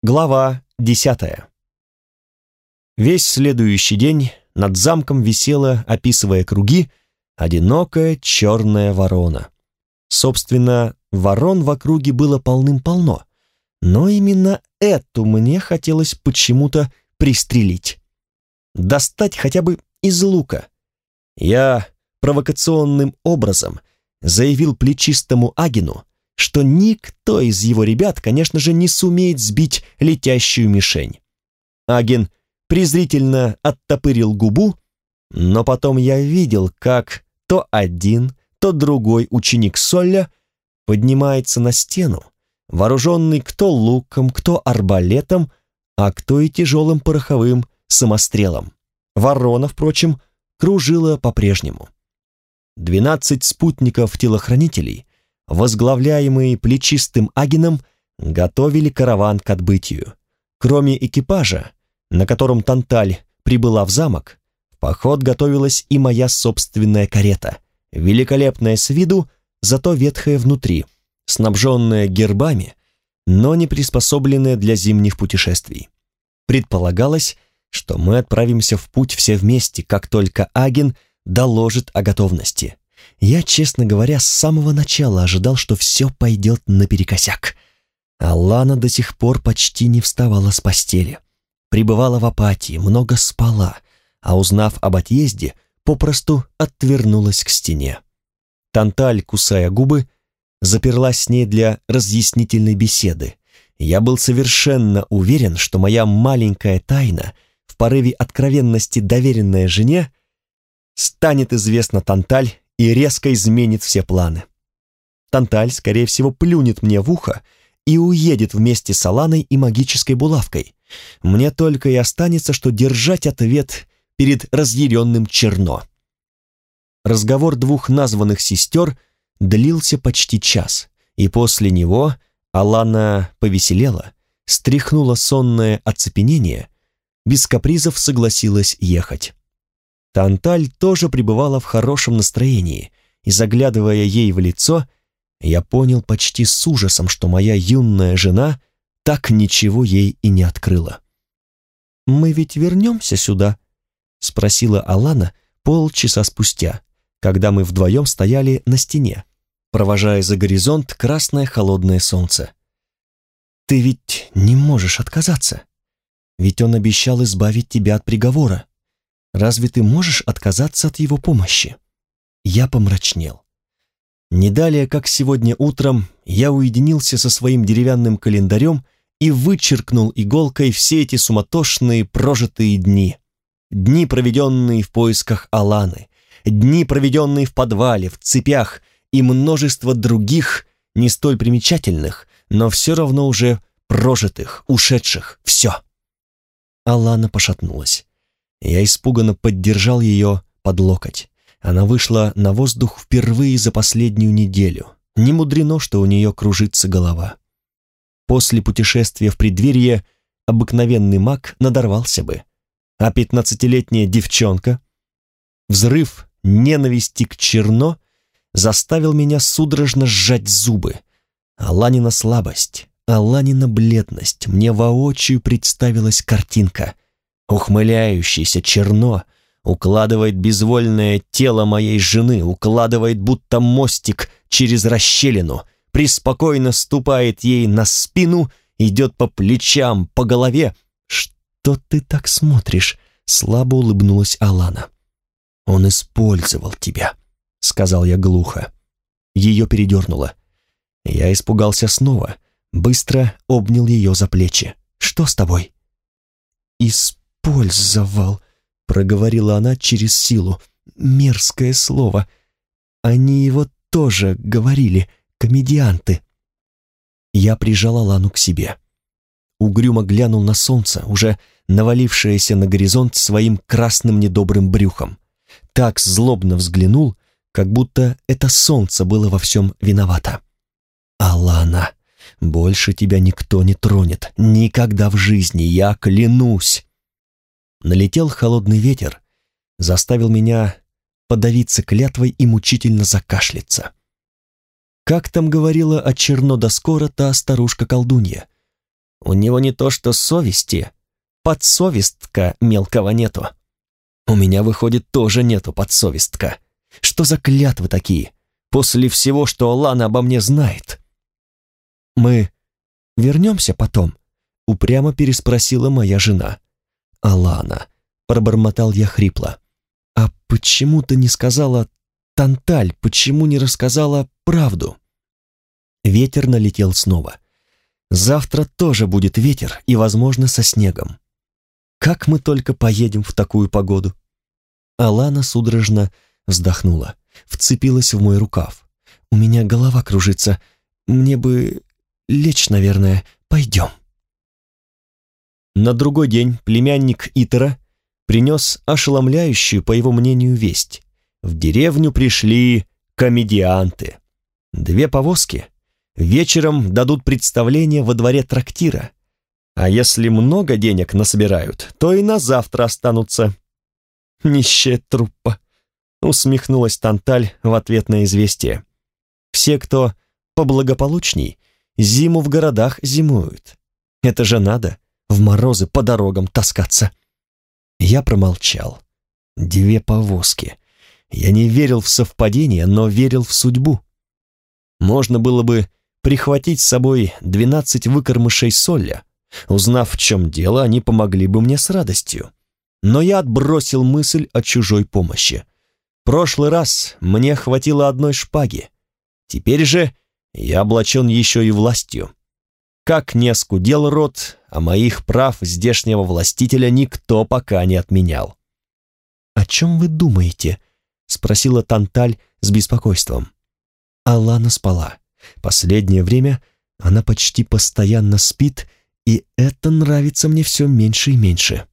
Глава 10. Весь следующий день над замком висела, описывая круги, одинокая черная ворона. Собственно, ворон в округе было полным-полно, но именно эту мне хотелось почему-то пристрелить. Достать хотя бы из лука. Я провокационным образом заявил плечистому Агину, что никто из его ребят, конечно же, не сумеет сбить летящую мишень. Агин презрительно оттопырил губу, но потом я видел, как то один, то другой ученик Солля поднимается на стену, вооруженный кто луком, кто арбалетом, а кто и тяжелым пороховым самострелом. Ворона, впрочем, кружила по-прежнему. 12 спутников-телохранителей, возглавляемые плечистым Агином, готовили караван к отбытию. Кроме экипажа, на котором Танталь прибыла в замок, в поход готовилась и моя собственная карета, великолепная с виду, зато ветхая внутри, снабженная гербами, но не приспособленная для зимних путешествий. Предполагалось, что мы отправимся в путь все вместе, как только Агин доложит о готовности. Я, честно говоря, с самого начала ожидал, что все пойдет наперекосяк. Алана до сих пор почти не вставала с постели. Пребывала в апатии, много спала, а узнав об отъезде, попросту отвернулась к стене. Танталь, кусая губы, заперлась с ней для разъяснительной беседы. Я был совершенно уверен, что моя маленькая тайна, в порыве откровенности доверенная жене, станет известна Танталь и резко изменит все планы. Танталь, скорее всего, плюнет мне в ухо и уедет вместе с Аланой и магической булавкой. Мне только и останется, что держать ответ перед разъяренным Черно. Разговор двух названных сестер длился почти час, и после него Алана повеселела, стряхнула сонное оцепенение, без капризов согласилась ехать. Танталь тоже пребывала в хорошем настроении, и, заглядывая ей в лицо, я понял почти с ужасом, что моя юная жена так ничего ей и не открыла. «Мы ведь вернемся сюда?» — спросила Алана полчаса спустя, когда мы вдвоем стояли на стене, провожая за горизонт красное холодное солнце. «Ты ведь не можешь отказаться, ведь он обещал избавить тебя от приговора. Разве ты можешь отказаться от его помощи?» Я помрачнел. Не далее, как сегодня утром, я уединился со своим деревянным календарем и вычеркнул иголкой все эти суматошные прожитые дни. Дни, проведенные в поисках Аланы, дни, проведенные в подвале, в цепях и множество других, не столь примечательных, но все равно уже прожитых, ушедших, все. Алана пошатнулась. Я испуганно поддержал ее под локоть. Она вышла на воздух впервые за последнюю неделю. Не мудрено, что у нее кружится голова. После путешествия в преддверие обыкновенный маг надорвался бы. А 15-летняя девчонка? Взрыв ненависти к Черно заставил меня судорожно сжать зубы. Аланина слабость, Аланина бледность. Мне воочию представилась картинка. Ухмыляющийся Черно укладывает безвольное тело моей жены, укладывает будто мостик через расщелину, преспокойно ступает ей на спину, идет по плечам, по голове. «Что ты так смотришь?» — слабо улыбнулась Алана. «Он использовал тебя», — сказал я глухо. Ее передернуло. Я испугался снова, быстро обнял ее за плечи. «Что с тобой?» «Использовал», — проговорила она через силу. «Мерзкое слово. Они его тоже говорили, комедианты». Я прижал Алану к себе. Угрюмо глянул на солнце, уже навалившееся на горизонт своим красным недобрым брюхом. Так злобно взглянул, как будто это солнце было во всем виновато. «Алана, больше тебя никто не тронет. Никогда в жизни, я клянусь!» Налетел холодный ветер, заставил меня подавиться клятвой и мучительно закашляться. Как там говорила о Черно да скоро та старушка-колдунья? У него не то что совести, подсовестка мелкого нету. У меня, выходит, тоже нету подсовестка. Что за клятвы такие, после всего, что Алана обо мне знает? Мы вернемся потом? Упрямо переспросила моя жена. Алана, пробормотал я хрипло. А почему ты не сказала, Танталь, почему не рассказала правду? Ветер налетел снова. Завтра тоже будет ветер и, возможно, со снегом. Как мы только поедем в такую погоду? Алана судорожно вздохнула, вцепилась в мой рукав. У меня голова кружится. Мне бы лечь, наверное. Пойдем. На другой день племянник Итера принес ошеломляющую, по его мнению, весть. В деревню пришли комедианты. 2 повозки. Вечером дадут представление во дворе трактира. А если много денег насобирают, то и на завтра останутся. Нищая труппа, усмехнулась Танталь в ответ на известие. Все, кто поблагополучней, зиму в городах зимуют. Это же надо в морозы по дорогам таскаться. Я промолчал. 2 повозки. Я не верил в совпадение, но верил в судьбу. Можно было бы прихватить с собой 12 выкормышей Солля. Узнав, в чем дело, они помогли бы мне с радостью. Но я отбросил мысль о чужой помощи. Прошлый раз мне хватило одной шпаги. Теперь же я облачен еще и властью. Как не оскудел род, а моих прав здешнего властителя никто пока не отменял. «О чем вы думаете?» — спросила Танталь с беспокойством. Алана спала. Последнее время она почти постоянно спит, и это нравится мне все меньше и меньше.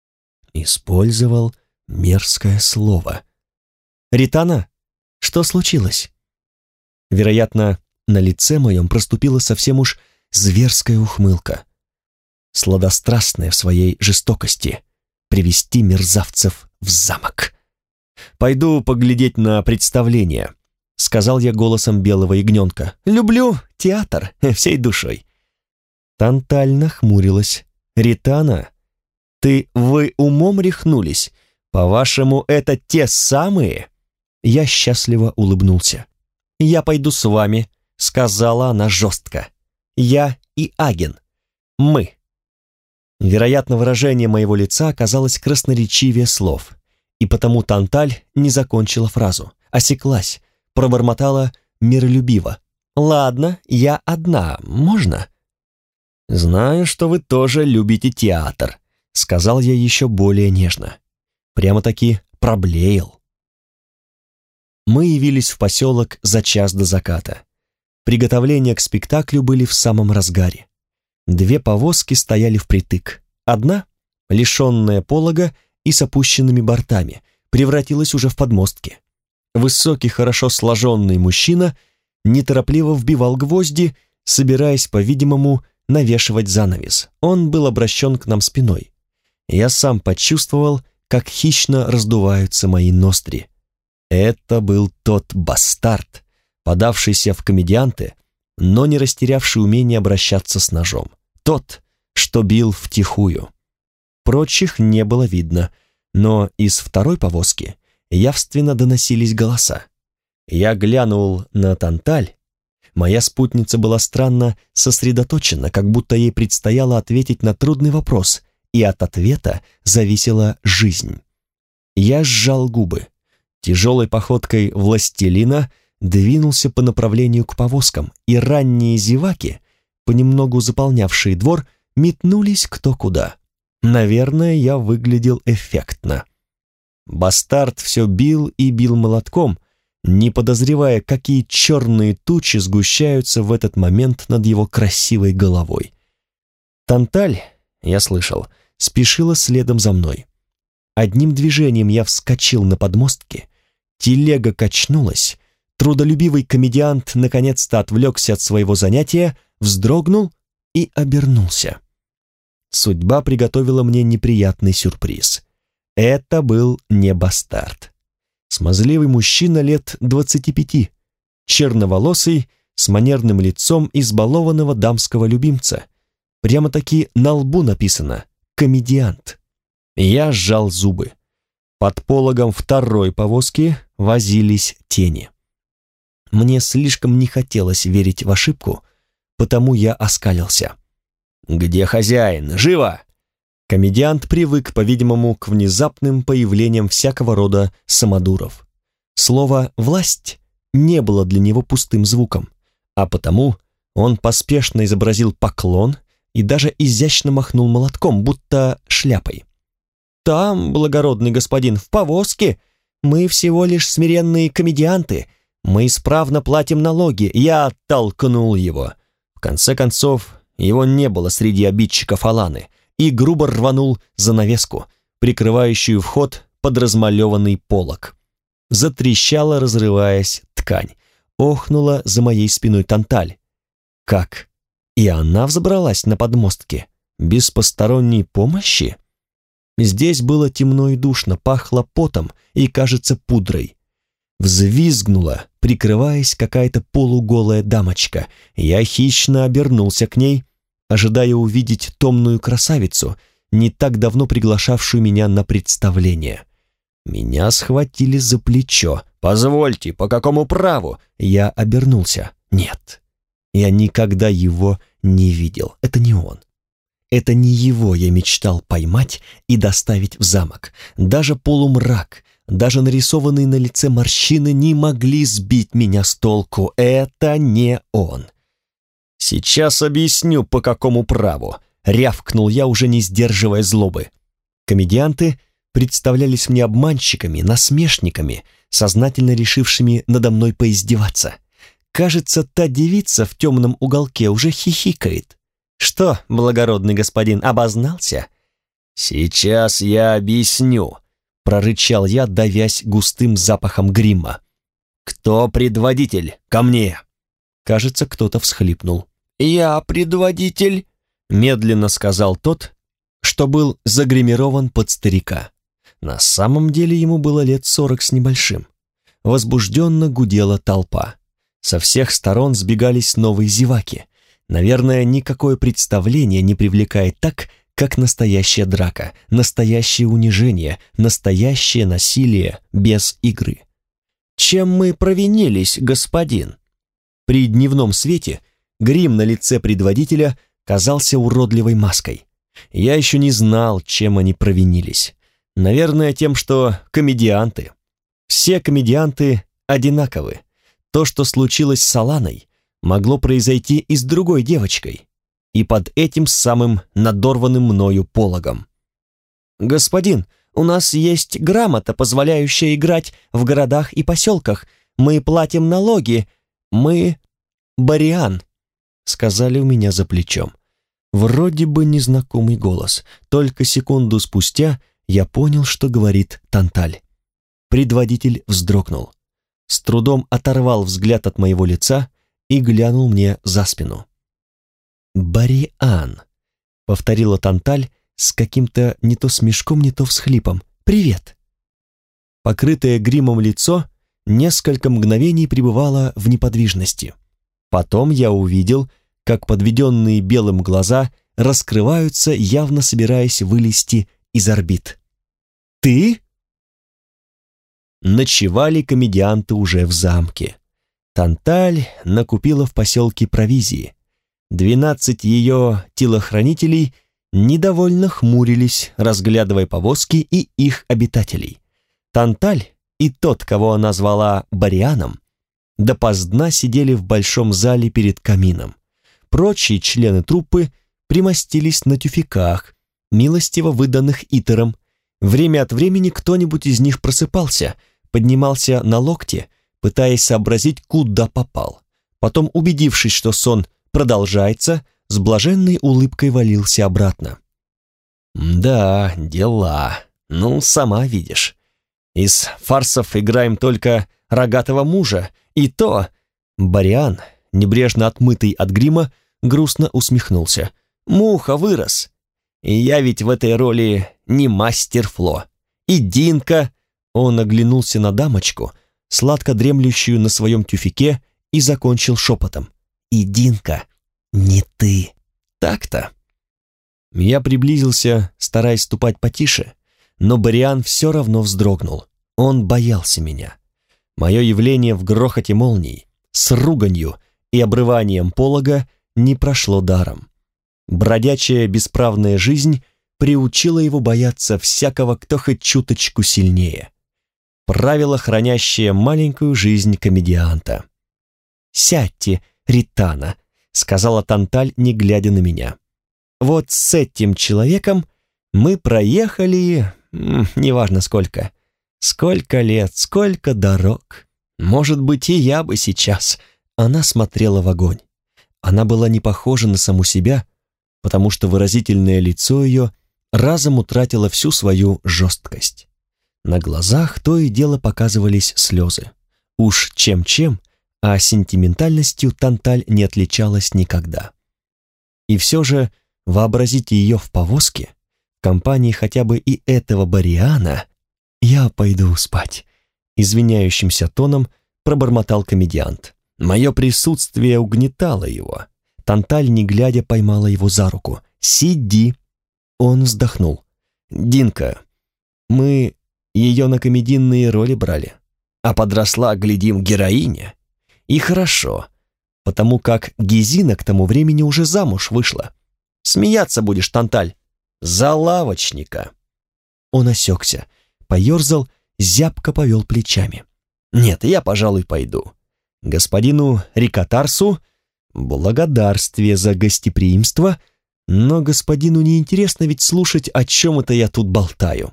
Использовал мерзкое слово. «Ритана, что случилось?» Вероятно, на лице моем проступила совсем уж зверская ухмылка. Сладострастная в своей жестокости. Привести мерзавцев в замок. «Пойду поглядеть на представление», — сказал я голосом белого ягненка. «Люблю театр всей душой». Танталь нахмурилась. «Ритана, вы умом рехнулись? По-вашему, это те самые?» Я счастливо улыбнулся. «Я пойду с вами», — сказала она жестко. «Я и Аген. Мы». Вероятно, выражение моего лица оказалось красноречивее слов, и потому Танталь не закончила фразу, осеклась, пробормотала миролюбиво. «Ладно, я одна, можно?» «Знаю, что вы тоже любите театр», — сказал я еще более нежно. Прямо-таки проблеял. Мы явились в поселок за час до заката. Приготовления к спектаклю были в самом разгаре. 2 повозки стояли впритык. Одна, лишенная полога и с опущенными бортами, превратилась уже в подмостки. Высокий, хорошо сложенный мужчина неторопливо вбивал гвозди, собираясь, по-видимому, навешивать занавес. Он был обращен к нам спиной. Я сам почувствовал, как хищно раздуваются мои ноздри. Это был тот бастард, подавшийся в комедианты, но не растерявший умение обращаться с ножом. Тот, что бил втихую. Прочих не было видно, но из второй повозки явственно доносились голоса. Я глянул на Танталь. Моя спутница была странно сосредоточена, как будто ей предстояло ответить на трудный вопрос, и от ответа зависела жизнь. Я сжал губы. Тяжелой походкой властелина двинулся по направлению к повозкам, и ранние зеваки, понемногу заполнявшие двор, метнулись кто куда. Наверное, я выглядел эффектно. Бастард все бил и бил молотком, не подозревая, какие черные тучи сгущаются в этот момент над его красивой головой. Танталь, я слышал, спешила следом за мной. Одним движением я вскочил на подмостки, телега качнулась, трудолюбивый комедиант наконец-то отвлекся от своего занятия, вздрогнул и обернулся. Судьба приготовила мне неприятный сюрприз. Это был не бастард. Смазливый мужчина лет 25, черноволосый, с манерным лицом избалованного дамского любимца. Прямо-таки на лбу написано «Комедиант». Я сжал зубы. Под пологом второй повозки возились тени. Мне слишком не хотелось верить в ошибку, потому я оскалился. «Где хозяин? Живо!» Комедиант привык, по-видимому, к внезапным появлениям всякого рода самодуров. Слово «власть» не было для него пустым звуком, а потому он поспешно изобразил поклон и даже изящно махнул молотком, будто шляпой. «Там, благородный господин, в повозке, мы всего лишь смиренные комедианты, мы исправно платим налоги». Я оттолкнул его. В конце концов, его не было среди обидчиков Аланы, и грубо рванул занавеску, прикрывающую вход под размалеванный полог. Затрещала, разрываясь, ткань. Охнула за моей спиной Танталь. Как? И она взобралась на подмостки? Без посторонней помощи? Здесь было темно и душно, пахло потом и, кажется, пудрой. Взвизгнула, прикрываясь, какая-то полуголая дамочка. Я хищно обернулся к ней, ожидая увидеть томную красавицу, не так давно приглашавшую меня на представление. Меня схватили за плечо. «Позвольте, по какому праву?» Я обернулся. Нет, я никогда его не видел. Это не он. Это не его я мечтал поймать и доставить в замок. Даже полумрак, даже нарисованные на лице морщины не могли сбить меня с толку. Это не он. «Сейчас объясню, по какому праву», — рявкнул я, уже не сдерживая злобы. Комедианты представлялись мне обманщиками, насмешниками, сознательно решившими надо мной поиздеваться. Кажется, та девица в темном уголке уже хихикает. «Что, благородный господин, обознался?» «Сейчас я объясню», — прорычал я, давясь густым запахом грима. «Кто предводитель? Ко мне!» Кажется, кто-то всхлипнул. «Я предводитель», — медленно сказал тот, что был загримирован под старика. На самом деле ему было лет 40 с небольшим. Возбужденно гудела толпа. Со всех сторон сбегались новые зеваки. Наверное, никакое представление не привлекает так, как настоящая драка, настоящее унижение, настоящее насилие без игры. «Чем мы провинились, господин?» При дневном свете грим на лице предводителя казался уродливой маской. Я еще не знал, чем они провинились. Наверное, тем, что комедианты. Все комедианты одинаковы. То, что случилось с Аланой, могло произойти и с другой девочкой. И под этим самым надорванным мною пологом. «Господин, у нас есть грамота, позволяющая играть в городах и поселках. Мы платим налоги. Мы Бариан», — сказали у меня за плечом. Вроде бы незнакомый голос. Только секунду спустя я понял, что говорит Танталь. Предводитель вздрогнул. С трудом оторвал взгляд от моего лица и глянул мне за спину. «Бариан», — повторила Танталь с каким-то не то смешком, не то всхлипом. «Привет». Покрытое гримом лицо несколько мгновений пребывало в неподвижности. Потом я увидел, как подведенные белым глаза раскрываются, явно собираясь вылезти из орбит. «Ты?» Ночевали комедианты уже в замке. Танталь накупила в поселке провизии. 12 ее телохранителей недовольно хмурились, разглядывая повозки и их обитателей. Танталь и тот, кого она звала Барианом, допоздна сидели в большом зале перед камином. Прочие члены труппы примостились на тюфяках, милостиво выданных Итером. Время от времени кто-нибудь из них просыпался, поднимался на локте, пытаясь сообразить, куда попал. Потом, убедившись, что сон продолжается, с блаженной улыбкой валился обратно. «Да, дела. Ну, сама видишь. Из фарсов играем только рогатого мужа, и то...» Бариан, небрежно отмытый от грима, грустно усмехнулся. «Муха вырос. И я ведь в этой роли не мастер Фло. И Динка...» Он оглянулся на дамочку, сладко дремлющую на своем тюфяке, и закончил шепотом. «И Динка, не ты». «Так-то. Я приблизился, стараясь ступать потише, но Бориан все равно вздрогнул. Он боялся меня. Мое явление в грохоте молний, с руганью и обрыванием полога не прошло даром. Бродячая бесправная жизнь приучила его бояться всякого, кто хоть чуточку сильнее. Правило, хранящее маленькую жизнь комедианта. «Сядьте, Ритана», — сказала Танталь, не глядя на меня. «Вот с этим человеком мы проехали, неважно сколько. Сколько лет, сколько дорог. Может быть, и я бы сейчас». Она смотрела в огонь. Она была не похожа на саму себя, потому что выразительное лицо ее разом утратило всю свою жесткость. На глазах то и дело показывались слезы. Уж чем-чем, а сентиментальностью Танталь не отличалась никогда. И все же вообразить ее в повозке, в компании хотя бы и этого Бориана. «Я пойду спать», — извиняющимся тоном пробормотал комедиант. Мое присутствие угнетало его. Танталь, не глядя, поймала его за руку. «Сиди!» Он вздохнул. «Динка, мы ее на комедийные роли брали, а подросла, глядим, героиня. И хорошо, потому как Гезина к тому времени уже замуж вышла. Смеяться будешь, Танталь, за лавочника!» Он осекся, поерзал, зябко повел плечами. «Нет, я, пожалуй, пойду. Господину Рикотарсу благодарствие за гостеприимство, но господину неинтересно ведь слушать, о чем это я тут болтаю».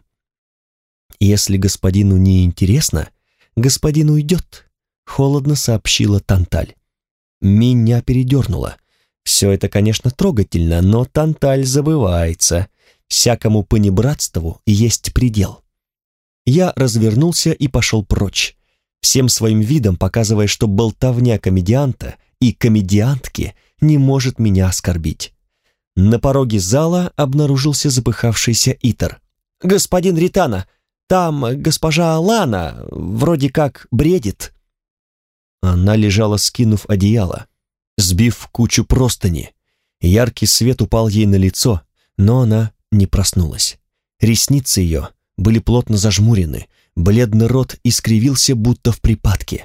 «Если господину неинтересно, господин уйдет», — холодно сообщила Танталь. Меня передернуло. Все это, конечно, трогательно, но Танталь забывается. Всякому понебратству есть предел. Я развернулся и пошел прочь, всем своим видом показывая, что болтовня комедианта и комедиантки не может меня оскорбить. На пороге зала обнаружился запыхавшийся Итар. «Господин Ритана, там госпожа Алана вроде как бредит». Она лежала, скинув одеяло, сбив в кучу простыни. Яркий свет упал ей на лицо, но она не проснулась. Ресницы ее были плотно зажмурены, бледный рот искривился, будто в припадке.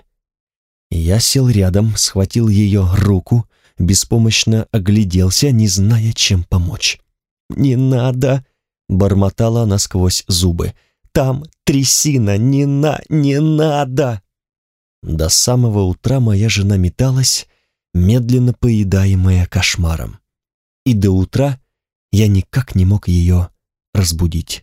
Я сел рядом, схватил ее руку, беспомощно огляделся, не зная, чем помочь. «Не надо!» — бормотала она сквозь зубы. «Там трясина! Не надо!» До самого утра моя жена металась, медленно поедаемая кошмаром. И до утра я никак не мог ее разбудить.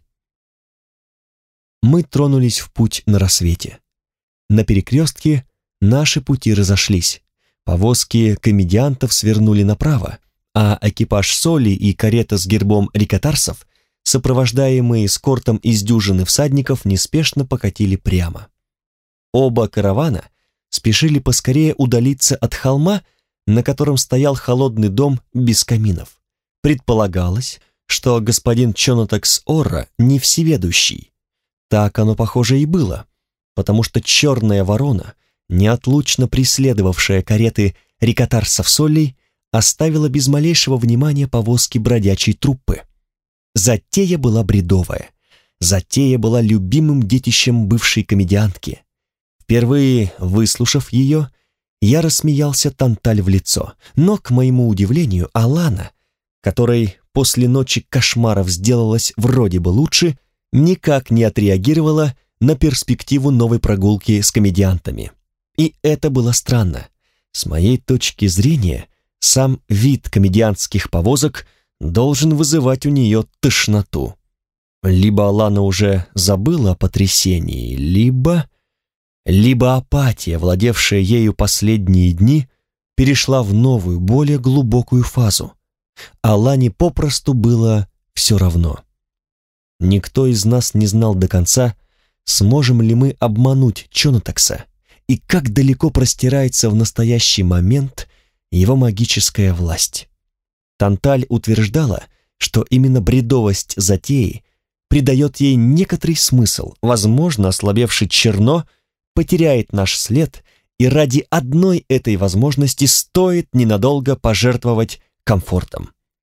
Мы тронулись в путь на рассвете. На перекрестке наши пути разошлись. Повозки комедиантов свернули направо, а экипаж Соли и карета с гербом Рикотарсов, сопровождаемые эскортом из дюжины всадников, неспешно покатили прямо. Оба каравана спешили поскорее удалиться от холма, на котором стоял холодный дом без каминов. Предполагалось, что господин Чонотакс Орра не всеведущий. Так оно, похоже, и было, потому что черная ворона, неотлучно преследовавшая кареты Рикотарсов Солей, оставила без малейшего внимания повозки бродячей труппы. Затея была бредовая. Затея была любимым детищем бывшей комедиантки. Впервые выслушав ее, я рассмеялся Танталь в лицо, но, к моему удивлению, Алана, которой после ночи кошмаров сделалось вроде бы лучше, никак не отреагировала на перспективу новой прогулки с комедиантами. И это было странно. С моей точки зрения, сам вид комедиантских повозок должен вызывать у нее тошноту. Либо Алана уже забыла о потрясении, либо апатия, владевшая ею последние дни, перешла в новую, более глубокую фазу. Алане попросту было все равно. Никто из нас не знал до конца, сможем ли мы обмануть Чонотакса и как далеко простирается в настоящий момент его магическая власть. Танталь утверждала, что именно бредовость затеи придает ей некоторый смысл, возможно, ослабевший Черно потеряет наш след, и ради одной этой возможности стоит ненадолго пожертвовать комфортом.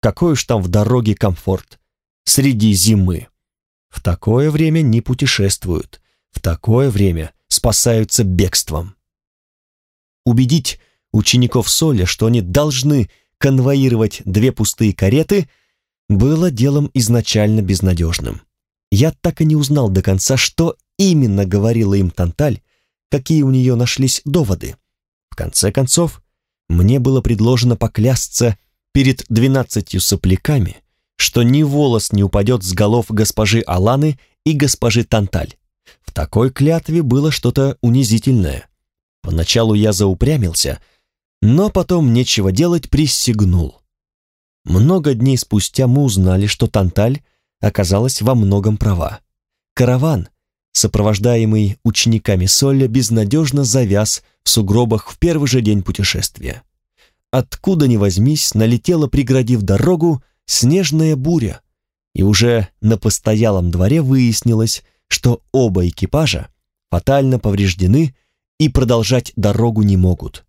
Какой уж там в дороге комфорт. Среди зимы. В такое время не путешествуют. В такое время спасаются бегством. Убедить учеников Соля, что они должны конвоировать 2 пустые кареты, было делом изначально безнадежным. Я так и не узнал до конца, что именно говорила им Танталь, какие у нее нашлись доводы. В конце концов, мне было предложено поклясться перед 12 сопляками, что ни волос не упадет с голов госпожи Аланы и госпожи Танталь. В такой клятве было что-то унизительное. Поначалу я заупрямился, но потом нечего делать присягнул. Много дней спустя мы узнали, что Танталь оказалась во многом права. Караван, сопровождаемый учениками Соля, безнадежно завяз в сугробах в первый же день путешествия. Откуда ни возьмись, налетела, преградив дорогу, снежная буря, и уже на постоялом дворе выяснилось, что оба экипажа фатально повреждены и продолжать дорогу не могут.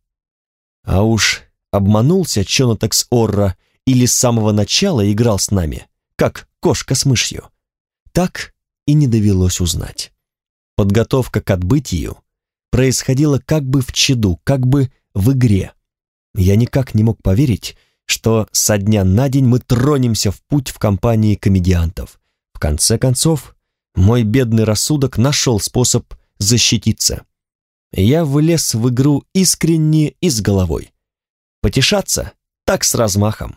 А уж обманулся Чонотакс Орра или с самого начала играл с нами, как кошка с мышью, так и не довелось узнать. Подготовка к отбытию происходила как бы в чаду, как бы в игре. Я никак не мог поверить, что со дня на день мы тронемся в путь в компании комедиантов. В конце концов, мой бедный рассудок нашел способ защититься. Я влез в игру искренне и с головой. Потешаться так с размахом.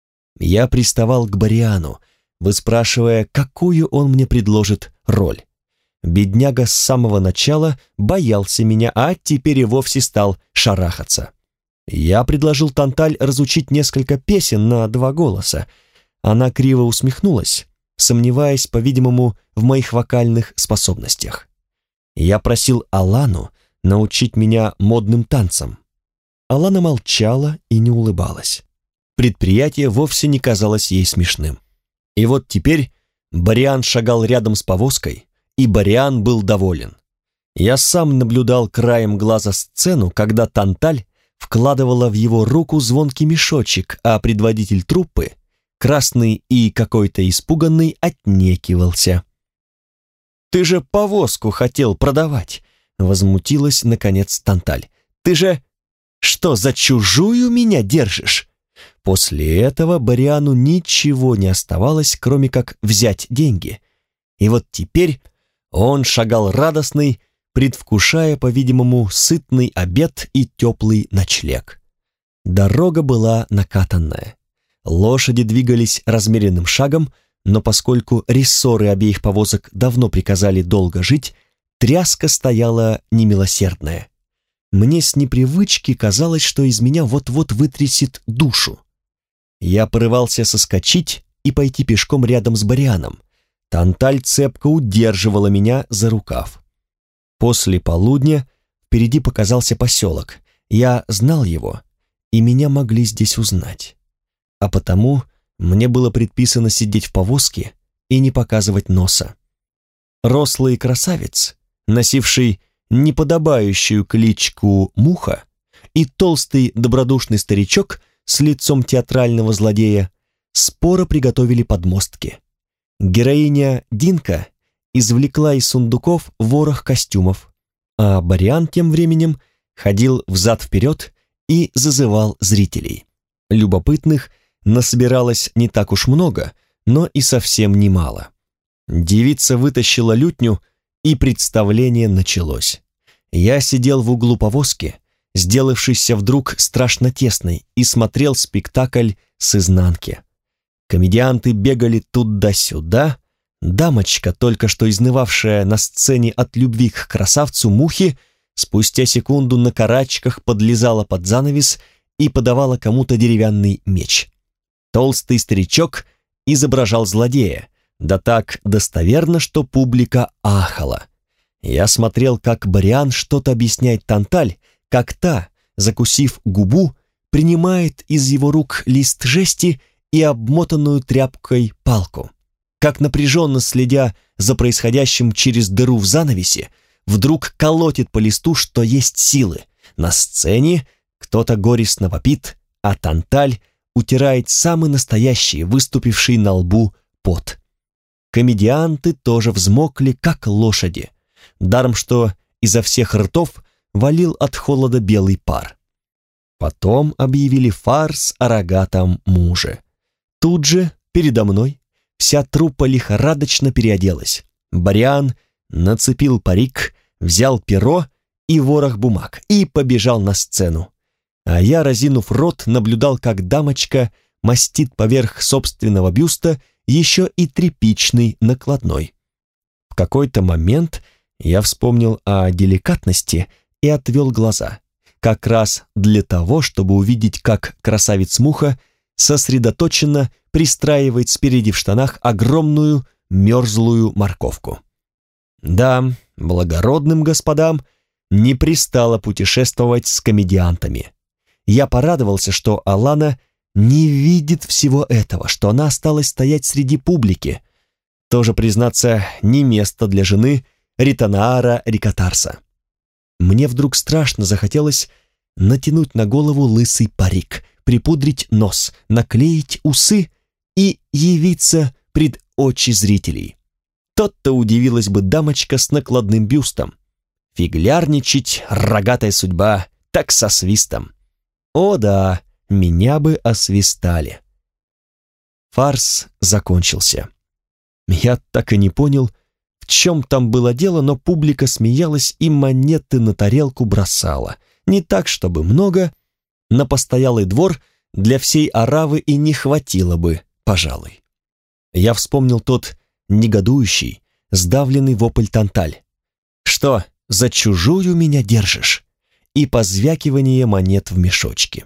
Я приставал к Бориану, выспрашивая, какую он мне предложит роль. Бедняга с самого начала боялся меня, а теперь и вовсе стал шарахаться. Я предложил Танталь разучить несколько песен на 2 голоса. Она криво усмехнулась, сомневаясь, по-видимому, в моих вокальных способностях. Я просил Алану научить меня модным танцам. Алана молчала и не улыбалась. Предприятие вовсе не казалось ей смешным. И вот теперь Бориан шагал рядом с повозкой, и Бориан был доволен. Я сам наблюдал краем глаза сцену, когда Танталь вкладывала в его руку звонкий мешочек, а предводитель труппы, красный и какой-то испуганный, отнекивался. «Ты же повозку хотел продавать!» — возмутилась, наконец, Танталь. «Ты же что, за чужую меня держишь?» После этого Бориану ничего не оставалось, кроме как взять деньги. И вот теперь он шагал радостный, предвкушая, по-видимому, сытный обед и теплый ночлег. Дорога была накатанная. Лошади двигались размеренным шагом, но поскольку рессоры обеих повозок давно приказали долго жить, тряска стояла немилосердная. Мне с непривычки казалось, что из меня вот-вот вытрясет душу. Я порывался соскочить и пойти пешком рядом с Борианом. Танталь цепко удерживала меня за рукав. После полудня впереди показался поселок. Я знал его, и меня могли здесь узнать. А потому мне было предписано сидеть в повозке и не показывать носа. Рослый красавец, носивший неподобающую кличку Муха, и толстый добродушный старичок с лицом театрального злодея споро приготовили подмостки. Героиня Динка извлекла из сундуков ворох костюмов, а Бориан тем временем ходил взад-вперед и зазывал зрителей. Любопытных насобиралось не так уж много, но и совсем немало. Девица вытащила лютню, и представление началось. Я сидел в углу повозки, сделавшийся вдруг страшно тесной, и смотрел спектакль с изнанки. Комедианты бегали туда-сюда, дамочка, только что изнывавшая на сцене от любви к красавцу Мухи, спустя секунду на карачках подлезала под занавес и подавала кому-то деревянный меч. Толстый старичок изображал злодея, да так достоверно, что публика ахала. Я смотрел, как Бориан что-то объясняет Танталь, как та, закусив губу, принимает из его рук лист жести и обмотанную тряпкой палку. Как, напряженно следя за происходящим через дыру в занавесе, вдруг колотит по листу, что есть силы. На сцене кто-то горестно вопит, а Танталь утирает самый настоящий, выступивший на лбу пот. Комедианты тоже взмокли, как лошади, даром что изо всех ртов валил от холода белый пар. Потом объявили фарс о рогатом муже. Тут же, передо мной, вся труппа лихорадочно переоделась. Бариан нацепил парик, взял перо и ворох бумаг и побежал на сцену. А я, разинув рот, наблюдал, как дамочка мастит поверх собственного бюста еще и тряпичный накладной. В какой-то момент я вспомнил о деликатности и отвел глаза, как раз для того, чтобы увидеть, как красавица-муха сосредоточенно пристраивает спереди в штанах огромную мерзлую морковку. Да, благородным господам не пристало путешествовать с комедиантами. Я порадовался, что Алана не видит всего этого, что она осталась стоять среди публики. Тоже, признаться, не место для жены Ританаара Рикотарса. Мне вдруг страшно захотелось натянуть на голову лысый парик, припудрить нос, наклеить усы и явиться пред очи зрителей. Тот-то удивилась бы дамочка с накладным бюстом. Фиглярничать, рогатая судьба, так со свистом. О да, меня бы освистали. Фарс закончился. Я так и не понял, в чем там было дело, но публика смеялась и монеты на тарелку бросала. Не так, чтобы много, на постоялый двор для всей оравы и не хватило бы, пожалуй. Я вспомнил тот негодующий, сдавленный вопль Танталь. «Что, за чужую меня держишь?» И позвякивание монет в мешочке.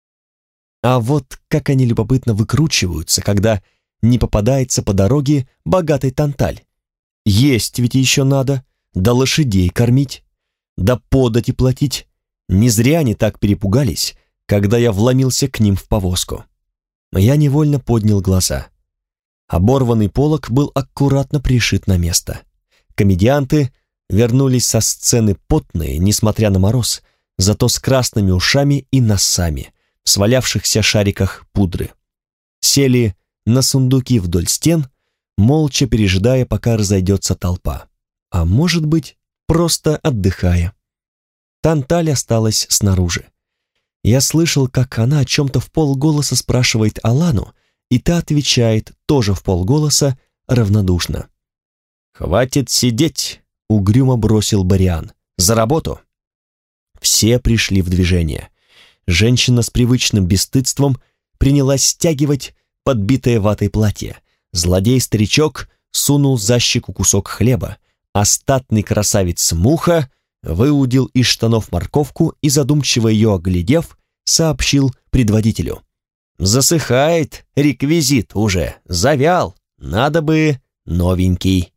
А вот как они любопытно выкручиваются, когда не попадается по дороге богатый Танталь. Есть ведь еще надо, да лошадей кормить, да подати платить. Не зря они так перепугались, когда я вломился к ним в повозку. Я невольно поднял глаза. Оборванный полог был аккуратно пришит на место. Комедианты вернулись со сцены потные, несмотря на мороз, зато с красными ушами и носами, в свалявшихся шариках пудры. Сели на сундуки вдоль стен, молча пережидая, пока разойдется толпа. А может быть, просто отдыхая. Танталь осталась снаружи. Я слышал, как она о чем-то вполголоса спрашивает Алану, и та отвечает, тоже вполголоса, равнодушно. «Хватит сидеть!» — угрюмо бросил Бариан. «За работу!» Все пришли в движение. Женщина с привычным бесстыдством принялась стягивать подбитое ватой платье. Злодей-старичок сунул за щеку кусок хлеба, а статный красавец-муха выудил из штанов морковку и, задумчиво ее оглядев, сообщил предводителю. «Засыхает реквизит уже, завял, надо бы новенький».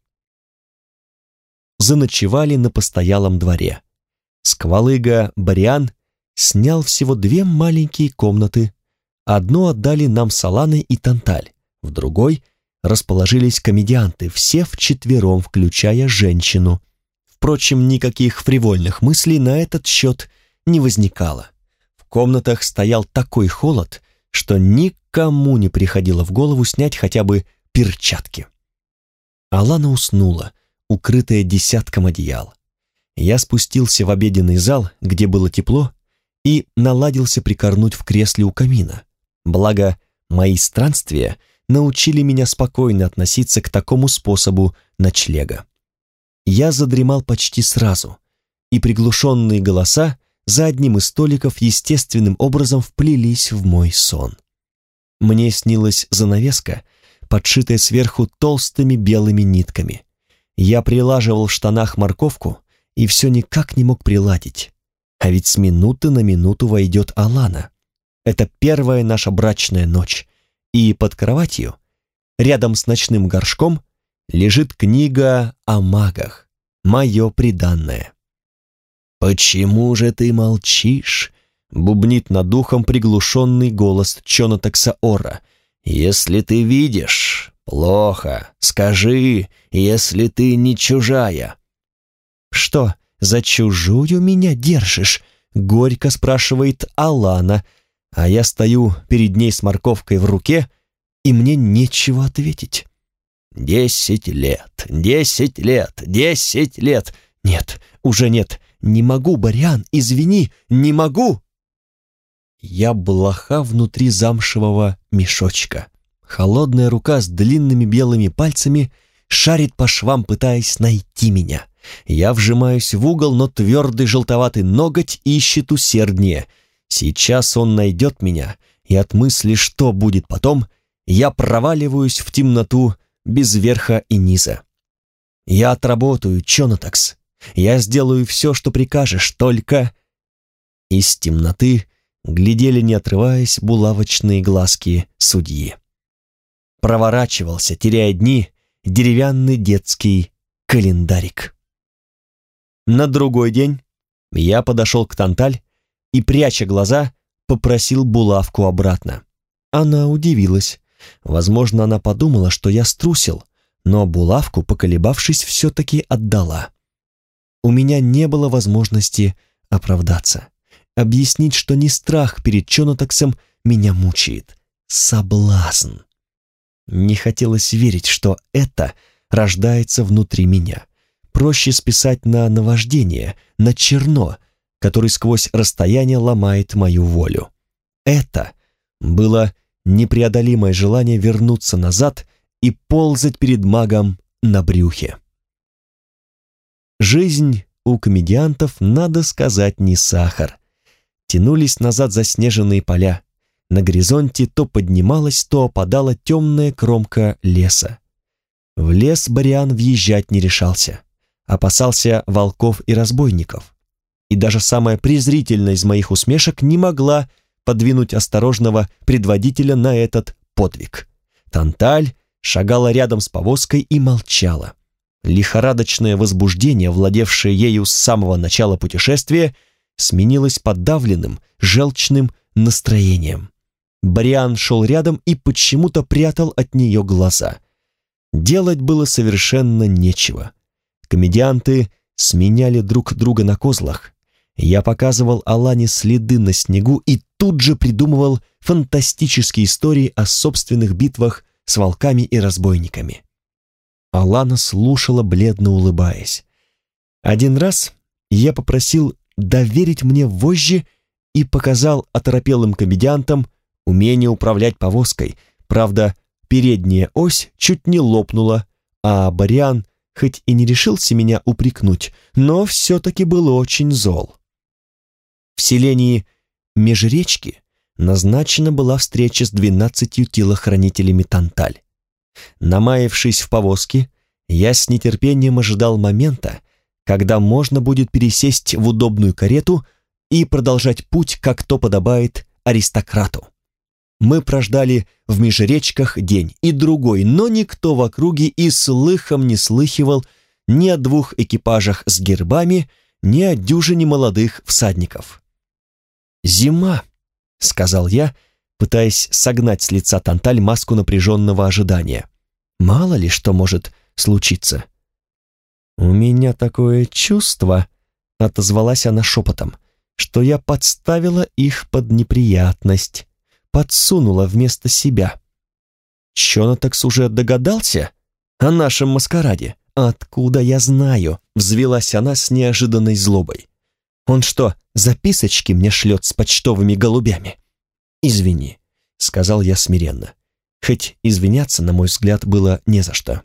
Заночевали на постоялом дворе. Сквалыга Бариан снял всего 2 маленькие комнаты. Одну отдали нам с Аланой и Танталь, в другой расположились комедианты, все вчетвером, включая женщину. Впрочем, никаких фривольных мыслей на этот счет не возникало. В комнатах стоял такой холод, что никому не приходило в голову снять хотя бы перчатки. Алана уснула, укрытая десятком одеял. Я спустился в обеденный зал, где было тепло, и наладился прикорнуть в кресле у камина. Благо, мои странствия научили меня спокойно относиться к такому способу ночлега. Я задремал почти сразу, и приглушенные голоса за одним из столиков естественным образом вплелись в мой сон. Мне снилась занавеска, подшитая сверху толстыми белыми нитками. Я прилаживал в штанах морковку и все никак не мог приладить. А ведь с минуты на минуту войдет Алана. Это первая наша брачная ночь, и под кроватью, рядом с ночным горшком, лежит книга о магах, мое приданное. «Почему же ты молчишь?» — бубнит над духом приглушенный голос Чонатакса Ора. «Если ты видишь, плохо, скажи, если ты не чужая». «Что, за чужую меня держишь?» — горько спрашивает Алана. а я стою перед ней с морковкой в руке, и мне нечего ответить. 10 лет, 10 лет, 10 лет. Нет, уже нет. Не могу, Бориан, извини, не могу. Я блоха внутри замшевого мешочка. Холодная рука с длинными белыми пальцами шарит по швам, пытаясь найти меня. Я вжимаюсь в угол, но твердый желтоватый ноготь ищет усерднее. Сейчас он найдет меня, и от мысли, что будет потом, я проваливаюсь в темноту без верха и низа. Я отработаю, Чонотакс. Я сделаю все, что прикажешь, только... Из темноты глядели, не отрываясь, булавочные глазки судьи. Проворачивался, теряя дни, деревянный детский календарик. На другой день я подошел к Танталь и, пряча глаза, попросил булавку обратно. Она удивилась. Возможно, она подумала, что я струсил, но булавку, поколебавшись, все-таки отдала. У меня не было возможности оправдаться, объяснить, что не страх перед Чонотаксом меня мучает. Соблазн. Не хотелось верить, что это рождается внутри меня. Проще списать на наваждение, на черно, который сквозь расстояние ломает мою волю. Это было непреодолимое желание вернуться назад и ползать перед магом на брюхе. Жизнь у комедиантов, надо сказать, не сахар. Тянулись назад заснеженные поля. На горизонте то поднималась, то опадала темная кромка леса. В лес Бориан въезжать не решался. Опасался волков и разбойников. И даже самая презрительная из моих усмешек не могла подвинуть осторожного предводителя на этот подвиг. Танталь шагала рядом с повозкой и молчала. Лихорадочное возбуждение, владевшее ею с самого начала путешествия, сменилось подавленным, желчным настроением. Бориан шел рядом и почему-то прятал от нее глаза. Делать было совершенно нечего. Комедианты сменяли друг друга на козлах. Я показывал Алане следы на снегу и тут же придумывал фантастические истории о собственных битвах с волками и разбойниками. Алана слушала, бледно улыбаясь. Один раз я попросил доверить мне вожжи и показал оторопелым комедиантам умение управлять повозкой. Правда, передняя ось чуть не лопнула, а Бориан хоть и не решился меня упрекнуть, но все-таки был очень зол. В селении Межречки назначена была встреча с 12 телохранителями Танталь. Намаявшись в повозке, я с нетерпением ожидал момента, когда можно будет пересесть в удобную карету и продолжать путь, как то подобает аристократу. Мы прождали в Межречках день и другой, но никто в округе и слыхом не слыхивал ни о 2 экипажах с гербами, ни о дюжине молодых всадников. «Зима», — сказал я, пытаясь согнать с лица Танталь маску напряженного ожидания. «Мало ли что может случиться». «У меня такое чувство», — отозвалась она шепотом, «что я подставила их под неприятность, подсунула вместо себя». «Чонотакс уже догадался о нашем маскараде?» «Откуда я знаю?» — взвилась она с неожиданной злобой. «Он что, записочки мне шлет с почтовыми голубями?» «Извини», — сказал я смиренно, хоть извиняться, на мой взгляд, было не за что.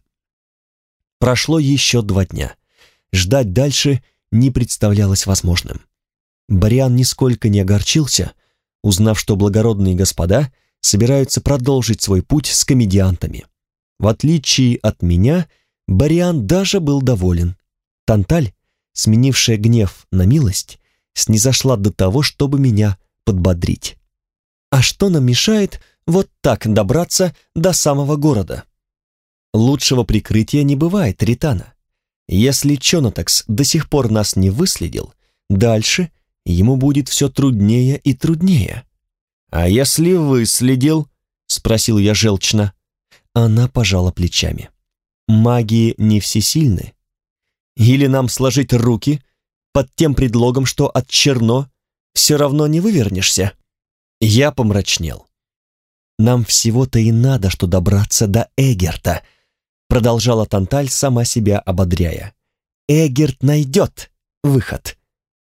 Прошло еще 2 дня. Ждать дальше не представлялось возможным. Бориан нисколько не огорчился, узнав, что благородные господа собираются продолжить свой путь с комедиантами. В отличие от меня, Бориан даже был доволен. Танталь, сменившая гнев на милость, снизошла до того, чтобы меня подбодрить. «А что нам мешает вот так добраться до самого города?» «Лучшего прикрытия не бывает, Ритана. Если Чонотакс до сих пор нас не выследил, дальше ему будет все труднее и труднее». «А если выследил?» — спросил я желчно. Она пожала плечами. «Маги не всесильны. Или нам сложить руки под тем предлогом, что от черно все равно не вывернешься?» Я помрачнел. «Нам всего-то и надо, что добраться до Эгерта», продолжала Танталь, сама себя ободряя. «Эгерт найдет выход».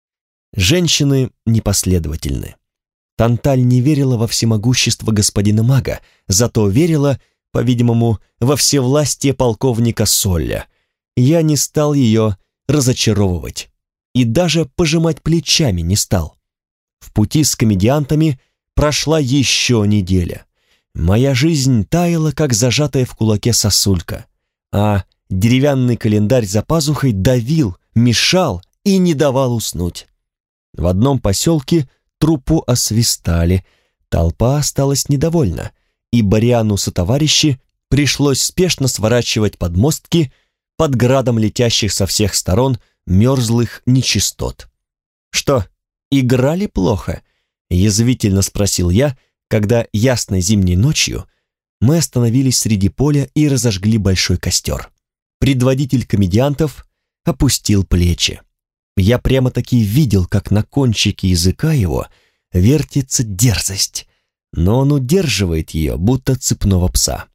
Женщины непоследовательны. Танталь не верила во всемогущество господина мага, зато верила, по-видимому, во всевластие полковника Солля. Я не стал ее разочаровывать и даже пожимать плечами не стал. В пути с комедиантами прошла еще неделя. Моя жизнь таяла, как зажатая в кулаке сосулька, а деревянный календарь за пазухой давил, мешал и не давал уснуть. В одном поселке труппу освистали, толпа осталась недовольна, и Бориану сотоварищи пришлось спешно сворачивать подмостки под градом летящих со всех сторон мерзлых нечистот. «Что, играли плохо?» — язвительно спросил я, когда ясной зимней ночью мы остановились среди поля и разожгли большой костер. Предводитель комедиантов опустил плечи. Я прямо-таки видел, как на кончике языка его вертится дерзость, но он удерживает ее, будто цепного пса.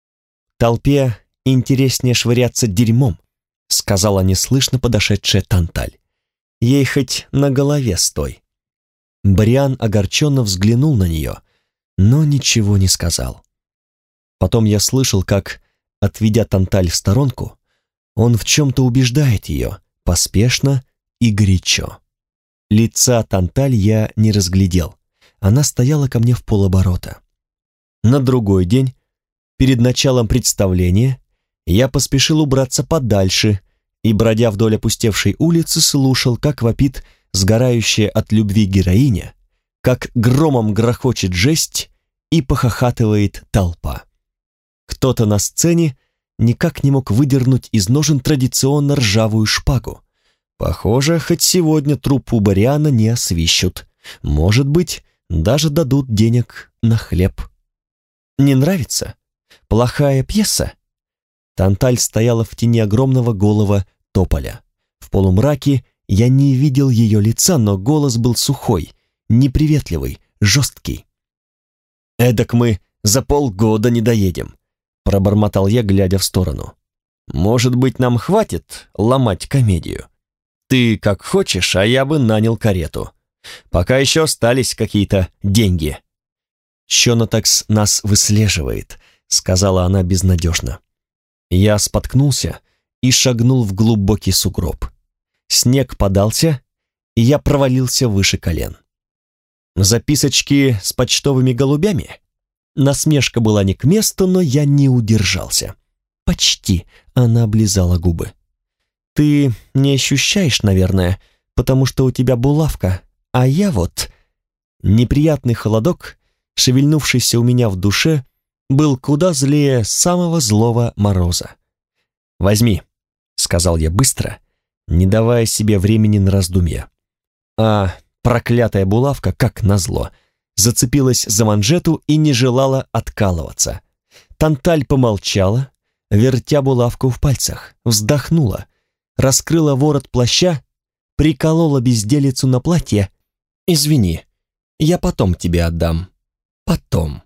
«Толпе интереснее швыряться дерьмом», — сказала неслышно подошедшая Танталь. «Ей хоть на голове стой». Бориан огорченно взглянул на нее, но ничего не сказал. Потом я слышал, как, отведя Танталь в сторонку, он в чем-то убеждает ее, поспешно и горячо. Лица Танталь я не разглядел. Она стояла ко мне в полоборота. На другой день, перед началом представления, я поспешил убраться подальше и, бродя вдоль опустевшей улицы, слушал, как вопит сгорающая от любви героиня, как громом грохочет жесть и похохатывает толпа. Кто-то на сцене никак не мог выдернуть из ножен традиционно ржавую шпагу. Похоже, хоть сегодня труппу Бориана не освищут. Может быть, даже дадут денег на хлеб. Не нравится? Плохая пьеса? Танталь стояла в тени огромного голого тополя. В полумраке я не видел ее лица, но голос был сухой, неприветливый, жесткий. «Эдак мы за полгода не доедем», — пробормотал я, глядя в сторону. «Может быть, нам хватит ломать комедию? Ты как хочешь, а я бы нанял карету. Пока еще остались какие-то деньги». «Чонотакс нас выслеживает», — сказала она безнадежно. Я споткнулся и шагнул в глубокий сугроб. Снег подался, и я провалился выше колен. «Записочки с почтовыми голубями?» Насмешка была не к месту, но я не удержался. «Почти», — она облизала губы. «Ты не ощущаешь, наверное, потому что у тебя булавка, а я вот...» Неприятный холодок, шевельнувшийся у меня в душе, был куда злее самого злого мороза. «Возьми», — сказал я быстро, не давая себе времени на раздумья. А проклятая булавка, как назло, зацепилась за манжету и не желала откалываться. Танталь помолчала, вертя булавку в пальцах, вздохнула, раскрыла ворот плаща, приколола безделицу на платье. «Извини, я потом тебе отдам. Потом».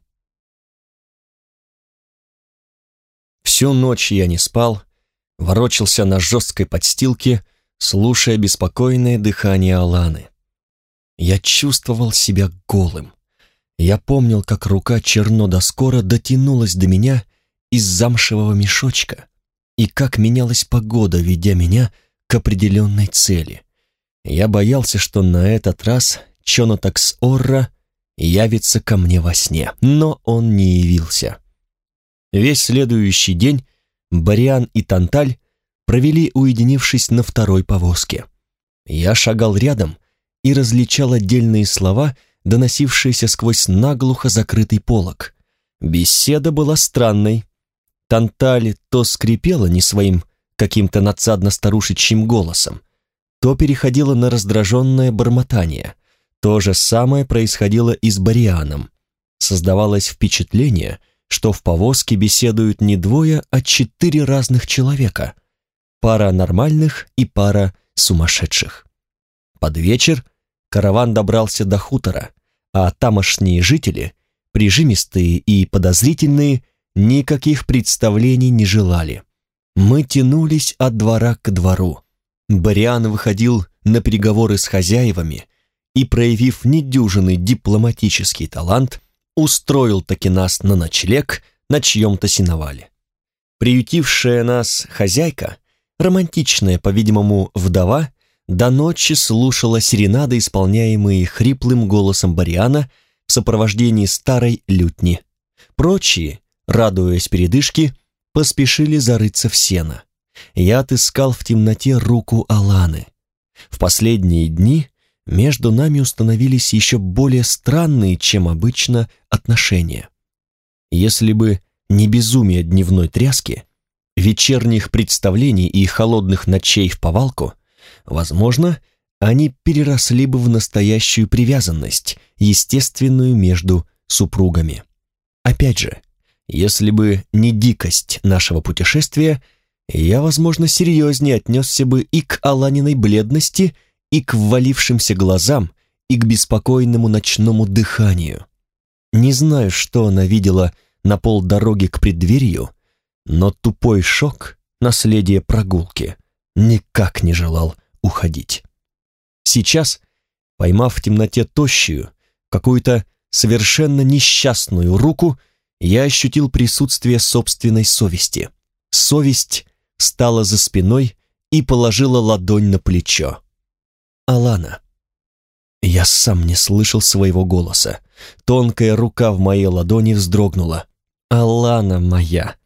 Всю ночь я не спал, ворочался на жесткой подстилке, слушая беспокойное дыхание Аланы. Я чувствовал себя голым. Я помнил, как рука черно да скоро дотянулась до меня из замшевого мешочка, и как менялась погода, ведя меня к определенной цели. Я боялся, что на этот раз Чонотакс Орра явится ко мне во сне, но он не явился. Весь следующий день Бориан и Танталь провели, уединившись на второй повозке. Я шагал рядом и различал отдельные слова, доносившиеся сквозь наглухо закрытый полог. Беседа была странной. Танталь то скрипела не своим каким-то надсадно-старушечьим голосом, то переходила на раздраженное бормотание. То же самое происходило и с Борианом. Создавалось впечатление, что в повозке беседуют не двое, а 4 разных человека. Пара нормальных и пара сумасшедших. Под вечер караван добрался до хутора, а тамошние жители, прижимистые и подозрительные, никаких представлений не желали. Мы тянулись от двора к двору. Бориан выходил на переговоры с хозяевами и, проявив недюжинный дипломатический талант, устроил таки нас на ночлег на чьем-то сеновале. Приютившая нас хозяйка, романтичная, по-видимому, вдова, до ночи слушала серенады, исполняемые хриплым голосом Бориана в сопровождении старой лютни. Прочие, радуясь передышке, поспешили зарыться в сено. Я отыскал в темноте руку Аланы. В последние дни между нами установились еще более странные, чем обычно, отношения. Если бы не безумие дневной тряски, вечерних представлений и холодных ночей вповалку, возможно, они переросли бы в настоящую привязанность, естественную между супругами. Опять же, если бы не дикость нашего путешествия, я, возможно, серьезнее отнесся бы и к Аланиной бледности, и к ввалившимся глазам, и к беспокойному ночному дыханию. Не знаю, что она видела на полдороги к преддверию, но тупой шок, наследие прогулки, никак не желал уходить. Сейчас, поймав в темноте тощую, какую-то совершенно несчастную руку, я ощутил присутствие собственной совести. Совесть встала за спиной и положила ладонь на плечо. «Алана». Я сам не слышал своего голоса. Тонкая рука в моей ладони вздрогнула. «Алана моя».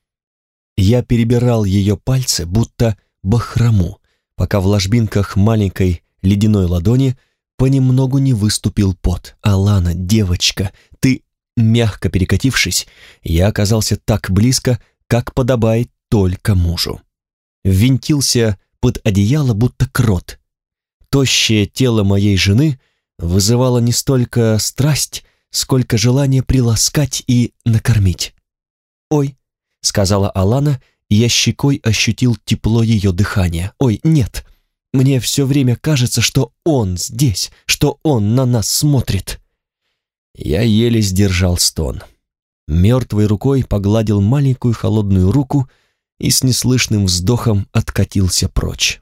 Я перебирал ее пальцы, будто бахрому, пока в ложбинках маленькой ледяной ладони понемногу не выступил пот. «Алана, девочка, ты...» Мягко перекатившись, я оказался так близко, как подобает только мужу. Ввинтился под одеяло, будто крот. Тощее тело моей жены вызывало не столько страсть, сколько желание приласкать и накормить. «Ой», — сказала Алана, и я щекой ощутил тепло ее дыхания. «Ой, нет, мне все время кажется, что он здесь, что он на нас смотрит». Я еле сдержал стон. Мертвой рукой погладил маленькую холодную руку и с неслышным вздохом откатился прочь.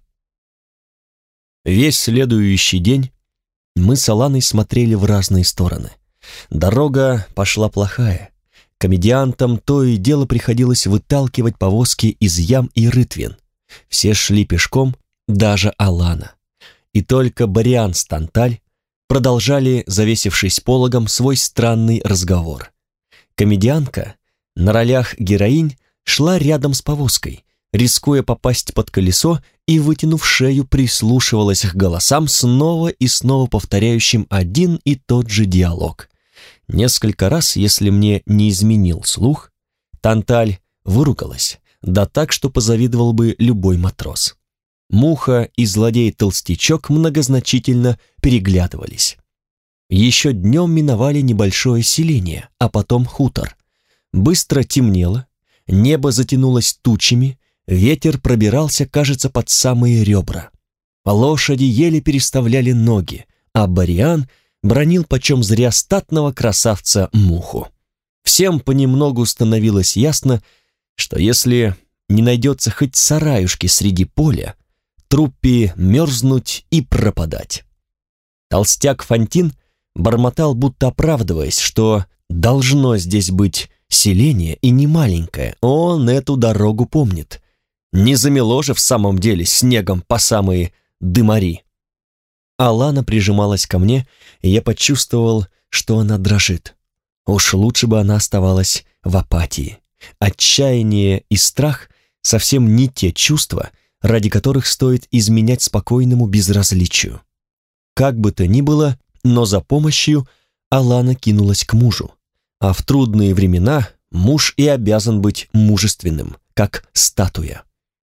Весь следующий день мы с Аланой смотрели в разные стороны. Дорога пошла плохая. Комедиантам то и дело приходилось выталкивать повозки из ям и рытвин. Все шли пешком, даже Алана. И только Бориан с Танталь продолжали, завесившись пологом, свой странный разговор. Комедианка на ролях героинь шла рядом с повозкой, рискуя попасть под колесо, и, вытянув шею, прислушивалась к голосам, снова и снова повторяющим один и тот же диалог. Несколько раз, если мне не изменил слух, Танталь выругалась, да так, что позавидовал бы любой матрос. Муха и злодей-толстячок многозначительно переглядывались. Еще днем миновали небольшое селение, а потом хутор. Быстро темнело, небо затянулось тучами, ветер пробирался, кажется, под самые ребра. Лошади еле переставляли ноги, а Бориан бранил почем зря статного красавца Муху. Всем понемногу становилось ясно, что если не найдется хоть сараюшки среди поля, труппе мерзнуть и пропадать. Толстяк Фантин бормотал, будто оправдываясь, что должно здесь быть селение и не маленькое, он эту дорогу помнит. Не замело же в самом деле снегом по самые дымари. Алана прижималась ко мне, и я почувствовал, что она дрожит. Уж лучше бы она оставалась в апатии. Отчаяние и страх совсем не те чувства, ради которых стоит изменять спокойному безразличию. Как бы то ни было, но за помощью Алана кинулась к мужу, а в трудные времена муж и обязан быть мужественным, как статуя.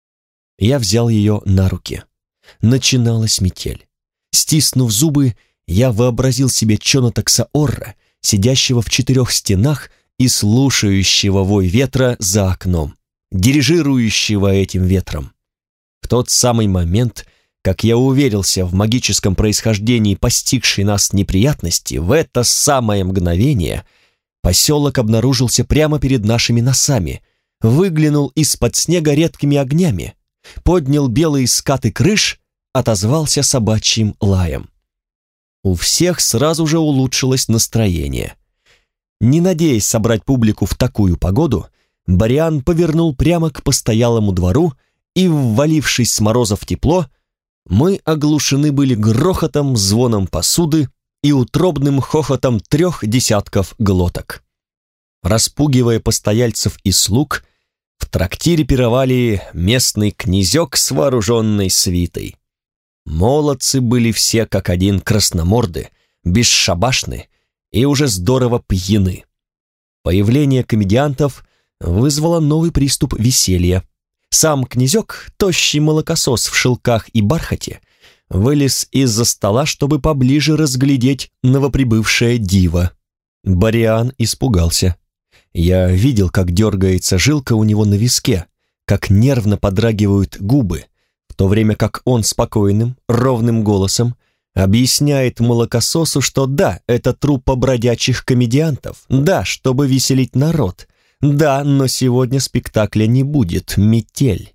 Я взял ее на руки. Начиналась метель. Стиснув зубы, я вообразил себе Чоната Ксаорра, сидящего в 4 стенах и слушающего вой ветра за окном, дирижирующего этим ветром. В тот самый момент, как я уверился в магическом происхождении постигшей нас неприятности, в это самое мгновение поселок обнаружился прямо перед нашими носами, выглянул из-под снега редкими огнями, поднял белые скаты крыш, отозвался собачьим лаем. У всех сразу же улучшилось настроение. Не надеясь собрать публику в такую погоду, Бориан повернул прямо к постоялому двору, и, ввалившись с мороза в тепло, мы оглушены были грохотом, звоном посуды и утробным хохотом 3 десятков глоток. Распугивая постояльцев и слуг, в трактире пировали местный князек с вооруженной свитой. Молодцы были все как один красноморды, бесшабашны и уже здорово пьяны. Появление комедиантов вызвало новый приступ веселья. Сам князек, тощий молокосос в шелках и бархате, вылез из-за стола, чтобы поближе разглядеть новоприбывшее диво. Бориан испугался. Я видел, как дергается жилка у него на виске, как нервно подрагивают губы, в то время как он спокойным, ровным голосом объясняет молокососу, что да, это труппа бродячих комедиантов, да, чтобы веселить народ, да, но сегодня спектакля не будет, метель.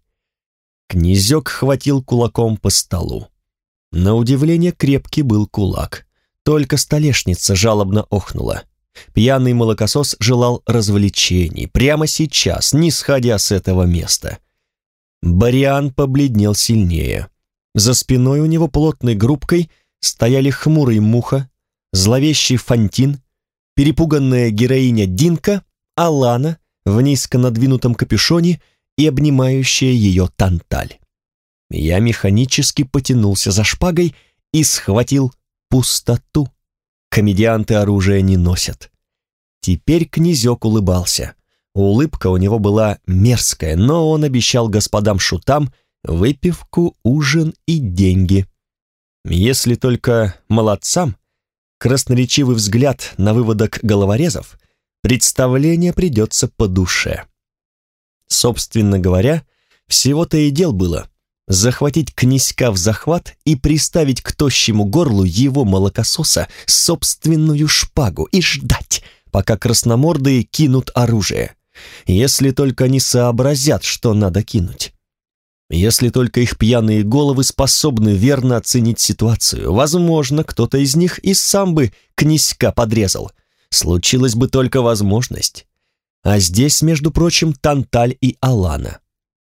Князек хватил кулаком по столу. На удивление крепкий был кулак, только столешница жалобно охнула. Пьяный молокосос желал развлечений прямо сейчас, не сходя с этого места. Бориан побледнел сильнее. За спиной у него плотной группкой стояли хмурый Муха, зловещий Фантин, перепуганная героиня Динка, Алана в низко надвинутом капюшоне и обнимающая ее Танталь. Я механически потянулся за шпагой и схватил пустоту. Комедианты оружия не носят. Теперь князек улыбался. Улыбка у него была мерзкая, но он обещал господам-шутам выпивку, ужин и деньги. Если только молодцам, красноречивый взгляд на выводок головорезов, представление придется по душе. Собственно говоря, всего-то и дел было захватить князька в захват и приставить к тощему горлу его молокососа собственную шпагу и ждать, пока красномордые кинут оружие. Если только они сообразят, что надо кинуть. Если только их пьяные головы способны верно оценить ситуацию, возможно, кто-то из них и сам бы князька подрезал. Случилась бы только возможность. А здесь, между прочим, Танталь и Алана.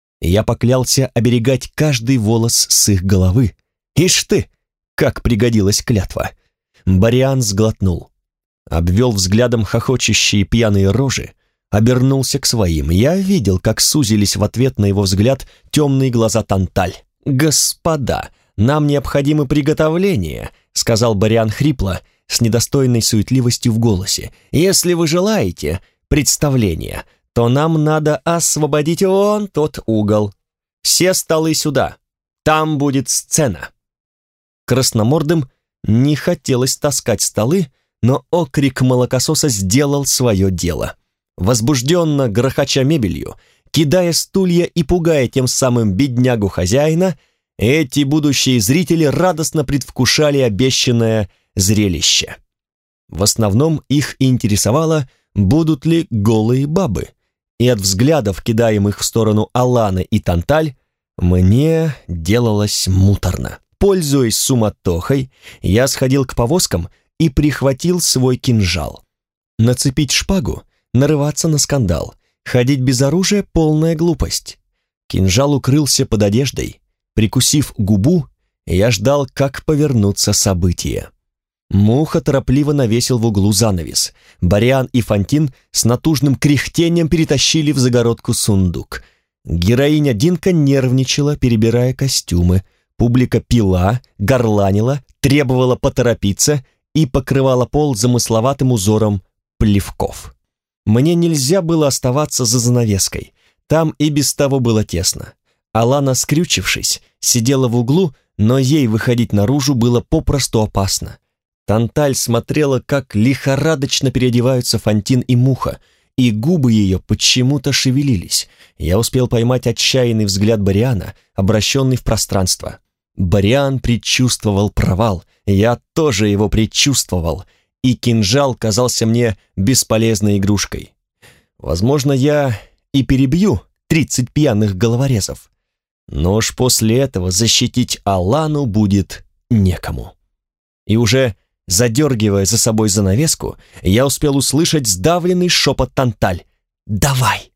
Я поклялся оберегать каждый волос с их головы. Ишь ты, как пригодилась клятва. Бориан сглотнул, обвел взглядом хохочущие пьяные рожи, обернулся к своим. Я видел, как сузились в ответ на его взгляд темные глаза Танталь. «Господа, нам необходимы приготовления», — сказал Бориан хрипло, с недостойной суетливостью в голосе. «Если вы желаете представления, то нам надо освободить вон тот угол. Все столы сюда, там будет сцена». Красномордым не хотелось таскать столы, но окрик молокососа сделал свое дело. Возбужденно грохоча мебелью, кидая стулья и пугая тем самым беднягу-хозяина, эти будущие зрители радостно предвкушали обещанное зрелище. В основном их интересовало, будут ли голые бабы, и от взглядов, кидаемых в сторону Аланы и Танталь, мне делалось муторно. Пользуясь суматохой, я сходил к повозкам и прихватил свой кинжал. Нацепить шпагу, нарываться на скандал, ходить без оружия — полная глупость. Кинжал укрылся под одеждой. Прикусив губу, я ждал, как повернутся события. Муха торопливо навесил в углу занавес. Бориан и Фантин с натужным кряхтением перетащили в загородку сундук. Героиня Динка нервничала, перебирая костюмы. Публика пила, горланила, требовала поторопиться и покрывала пол замысловатым узором плевков. Мне нельзя было оставаться за занавеской. Там и без того было тесно. Алана, скрючившись, сидела в углу, но ей выходить наружу было попросту опасно. Танталь смотрела, как лихорадочно переодеваются Фантин и Муха, и губы ее почему-то шевелились. Я успел поймать отчаянный взгляд Бориана, обращенный в пространство. Бориан предчувствовал провал, я тоже его предчувствовал, и кинжал казался мне бесполезной игрушкой. Возможно, я и перебью 30 пьяных головорезов, но уж после этого защитить Алану будет некому. И уже задергивая за собой занавеску, я успел услышать сдавленный шепот Танталь: «Давай!»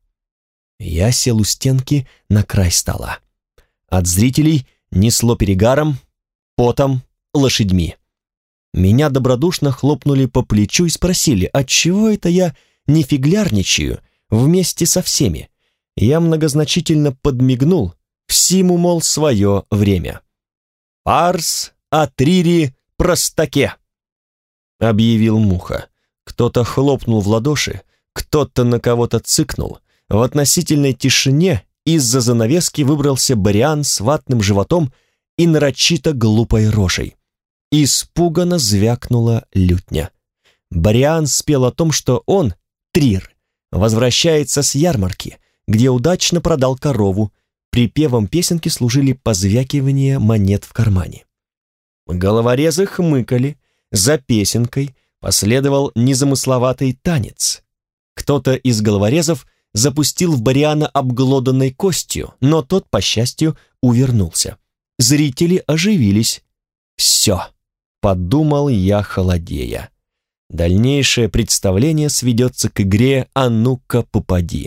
Я сел у стенки на край стола. От зрителей несло перегаром, потом, лошадьми. Меня добродушно хлопнули по плечу и спросили, отчего это я не фиглярничаю вместе со всеми. Я многозначительно подмигнул, всему, мол, свое время. «Парс атрири простаке», — объявил Муха. Кто-то хлопнул в ладоши, кто-то на кого-то цыкнул. В относительной тишине из-за занавески выбрался Бориан с ватным животом и нарочито глупой рожей. Испуганно звякнула лютня. Бориан спел о том, что он, Трир, возвращается с ярмарки, где удачно продал корову. Припевом песенки служили позвякивания монет в кармане. Головорезы хмыкали, за песенкой последовал незамысловатый танец. Кто-то из головорезов запустил в Бориана обглоданной костью, но тот, по счастью, увернулся. Зрители оживились. «Все», — подумал я, холодея. Дальнейшее представление сведется к игре «А ну-ка, попади».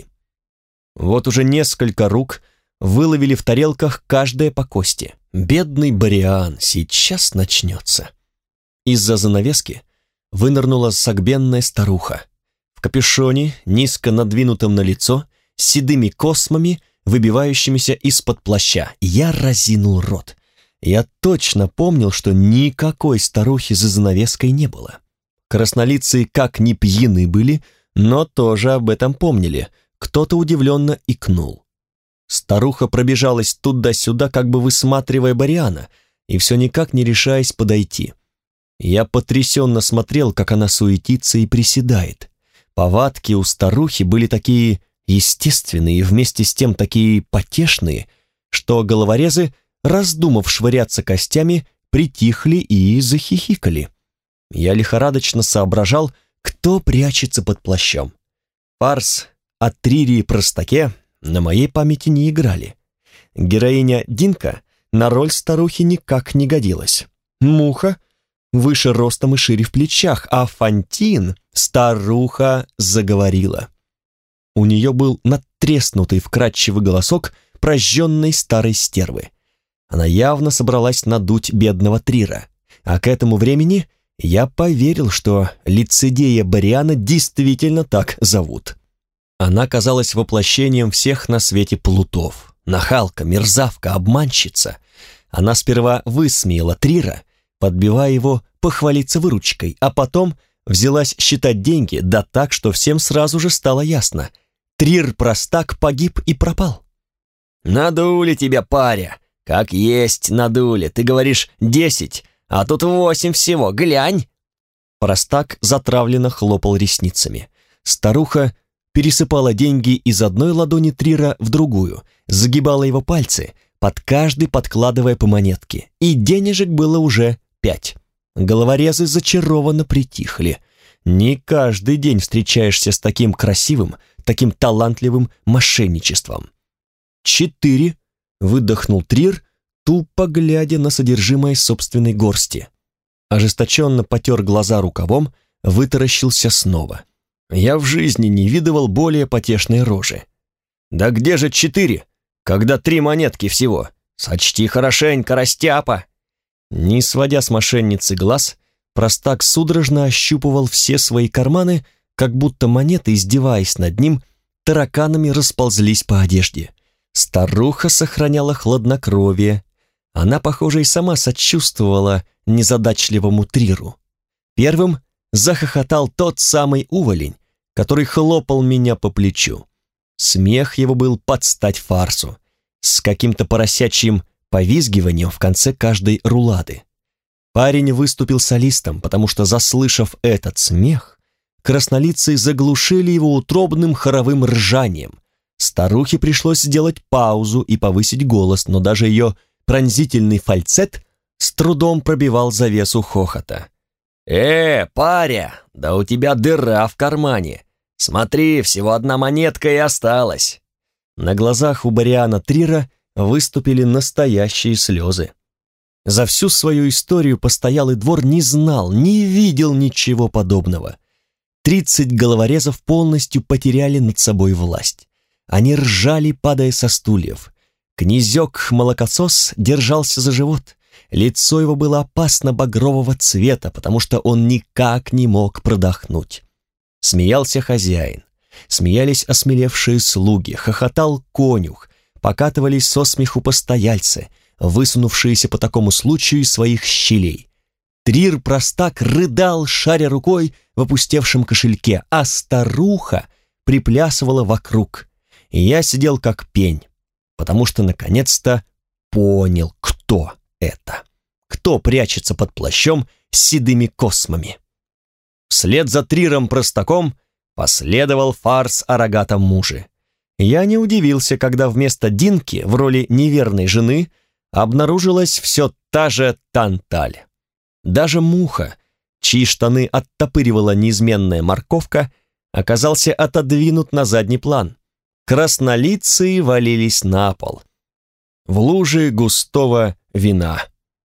Вот уже несколько рук выловили в тарелках каждая по кости. Бедный Бориан, сейчас начнется. Из-за занавески вынырнула согбенная старуха. В капюшоне, низко надвинутом на лицо, с седыми космами, выбивающимися из-под плаща. Я разинул рот. Я точно помнил, что никакой старухи за занавеской не было. Краснолицые как ни пьяны были, но тоже об этом помнили. Кто-то удивленно икнул. Старуха пробежалась туда-сюда, как бы высматривая Бориана, и все никак не решаясь подойти. Я потрясенно смотрел, как она суетится и приседает. Повадки у старухи были такие естественные и вместе с тем такие потешные, что головорезы, раздумав швыряться костями, притихли и захихикали. Я лихорадочно соображал, кто прячется под плащом. Фарс от Трири и Простаке на моей памяти не играли. Героиня Динка на роль старухи никак не годилась. Муха выше ростом и шире в плечах, а Фантин, старуха, заговорила. У нее был надтреснутый вкрадчивый голосок прожженной старой стервы. Она явно собралась надуть бедного Трира, а к этому времени я поверил, что лицедея Бориана действительно так зовут. Она казалась воплощением всех на свете плутов. Нахалка, мерзавка, обманщица. Она сперва высмеяла Трира, подбивая его похвалиться выручкой, а потом взялась считать деньги, да так, что всем сразу же стало ясно. Трир-простак погиб и пропал. «Надули тебя, паря! Как есть надули! Ты говоришь 10, а тут 8 всего, глянь!» Простак затравленно хлопал ресницами. Старуха пересыпала деньги из одной ладони Трира в другую, загибала его пальцы, под каждый подкладывая по монетке, и денежек было уже 5. Головорезы зачарованно притихли. Не каждый день встречаешься с таким красивым, таким талантливым мошенничеством. 4, выдохнул Трир, тупо глядя на содержимое собственной горсти. Ожесточенно потер глаза рукавом, вытаращился снова. Я в жизни не видывал более потешной рожи. «Да где же 4, когда 3 монетки всего? Сочти хорошенько, растяпа!» Не сводя с мошенницы глаз, простак судорожно ощупывал все свои карманы, как будто монеты, издеваясь над ним, тараканами расползлись по одежде. Старуха сохраняла хладнокровие. Она, похоже, и сама сочувствовала незадачливому Триру. Первым захохотал тот самый уволень, который хлопал меня по плечу. Смех его был под стать фарсу, с каким-то поросячьим повизгиванием в конце каждой рулады. Парень выступил солистом, потому что, заслышав этот смех, краснолицые заглушили его утробным хоровым ржанием. Старухе пришлось сделать паузу и повысить голос, но даже ее пронзительный фальцет с трудом пробивал завесу хохота. Паря, да у тебя дыра в кармане. Смотри, всего одна монетка и осталась». На глазах у Бориана Трира выступили настоящие слезы. За всю свою историю постоялый двор не знал, не видел ничего подобного. 30 головорезов полностью потеряли над собой власть. Они ржали, падая со стульев. Князек-молокосос держался за живот. Лицо его было опасно багрового цвета, потому что он никак не мог продохнуть. Смеялся хозяин, смеялись осмелевшие слуги, хохотал конюх, покатывались со смеху постояльцы, высунувшиеся по такому случаю из своих щелей. Трир-простак рыдал, шаря рукой в опустевшем кошельке, а старуха приплясывала вокруг. И я сидел как пень, потому что наконец-то понял, кто это. Кто прячется под плащом с седыми космами. Вслед за Триром-простаком последовал фарс о рогатом муже. Я не удивился, когда вместо Динки в роли неверной жены обнаружилась все та же Танталь. Даже Муха, чьи штаны оттопыривала неизменная морковка, оказался отодвинут на задний план. Краснолицые валились на пол, в луже густого вина,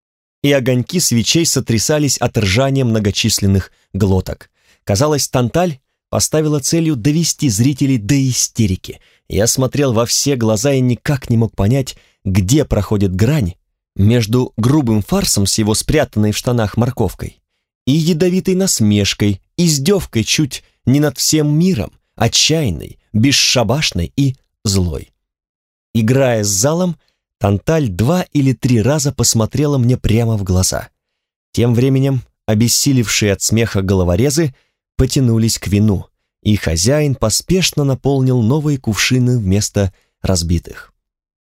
и огоньки свечей сотрясались от ржания многочисленных глоток. Казалось, Танталь поставила целью довести зрителей до истерики. Я смотрел во все глаза и никак не мог понять, где проходит грань между грубым фарсом с его спрятанной в штанах морковкой и ядовитой насмешкой, издевкой чуть не над всем миром, отчаянной, бесшабашной и злой. Играя с залом, Танталь 2 или 3 раза посмотрела мне прямо в глаза. Тем временем обессилевшие от смеха головорезы потянулись к вину, и хозяин поспешно наполнил новые кувшины вместо разбитых.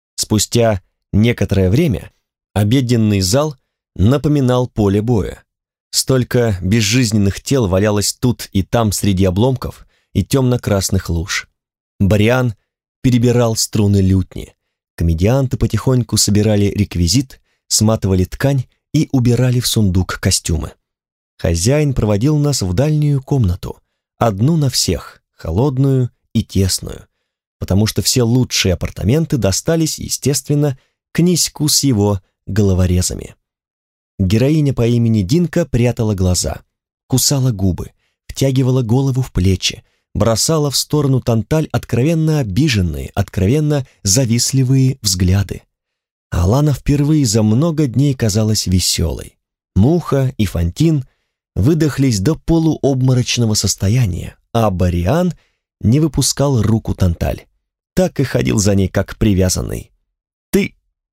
Спустя некоторое время обеденный зал напоминал поле боя. Столько безжизненных тел валялось тут и там среди обломков и темно-красных луж. Бориан перебирал струны лютни. Комедианты потихоньку собирали реквизит, сматывали ткань и убирали в сундук костюмы. Хозяин проводил нас в дальнюю комнату, одну на всех, холодную и тесную, потому что все лучшие апартаменты достались, естественно, князьку с его головорезами. Героиня по имени Динка прятала глаза, кусала губы, втягивала голову в плечи, бросала в сторону Танталь откровенно обиженные, откровенно завистливые взгляды. Алана впервые за много дней казалась веселой. Муха и Фантин выдохлись до полуобморочного состояния, а Бориан не выпускал руку Танталь. Так и ходил за ней, как привязанный. «Ты!»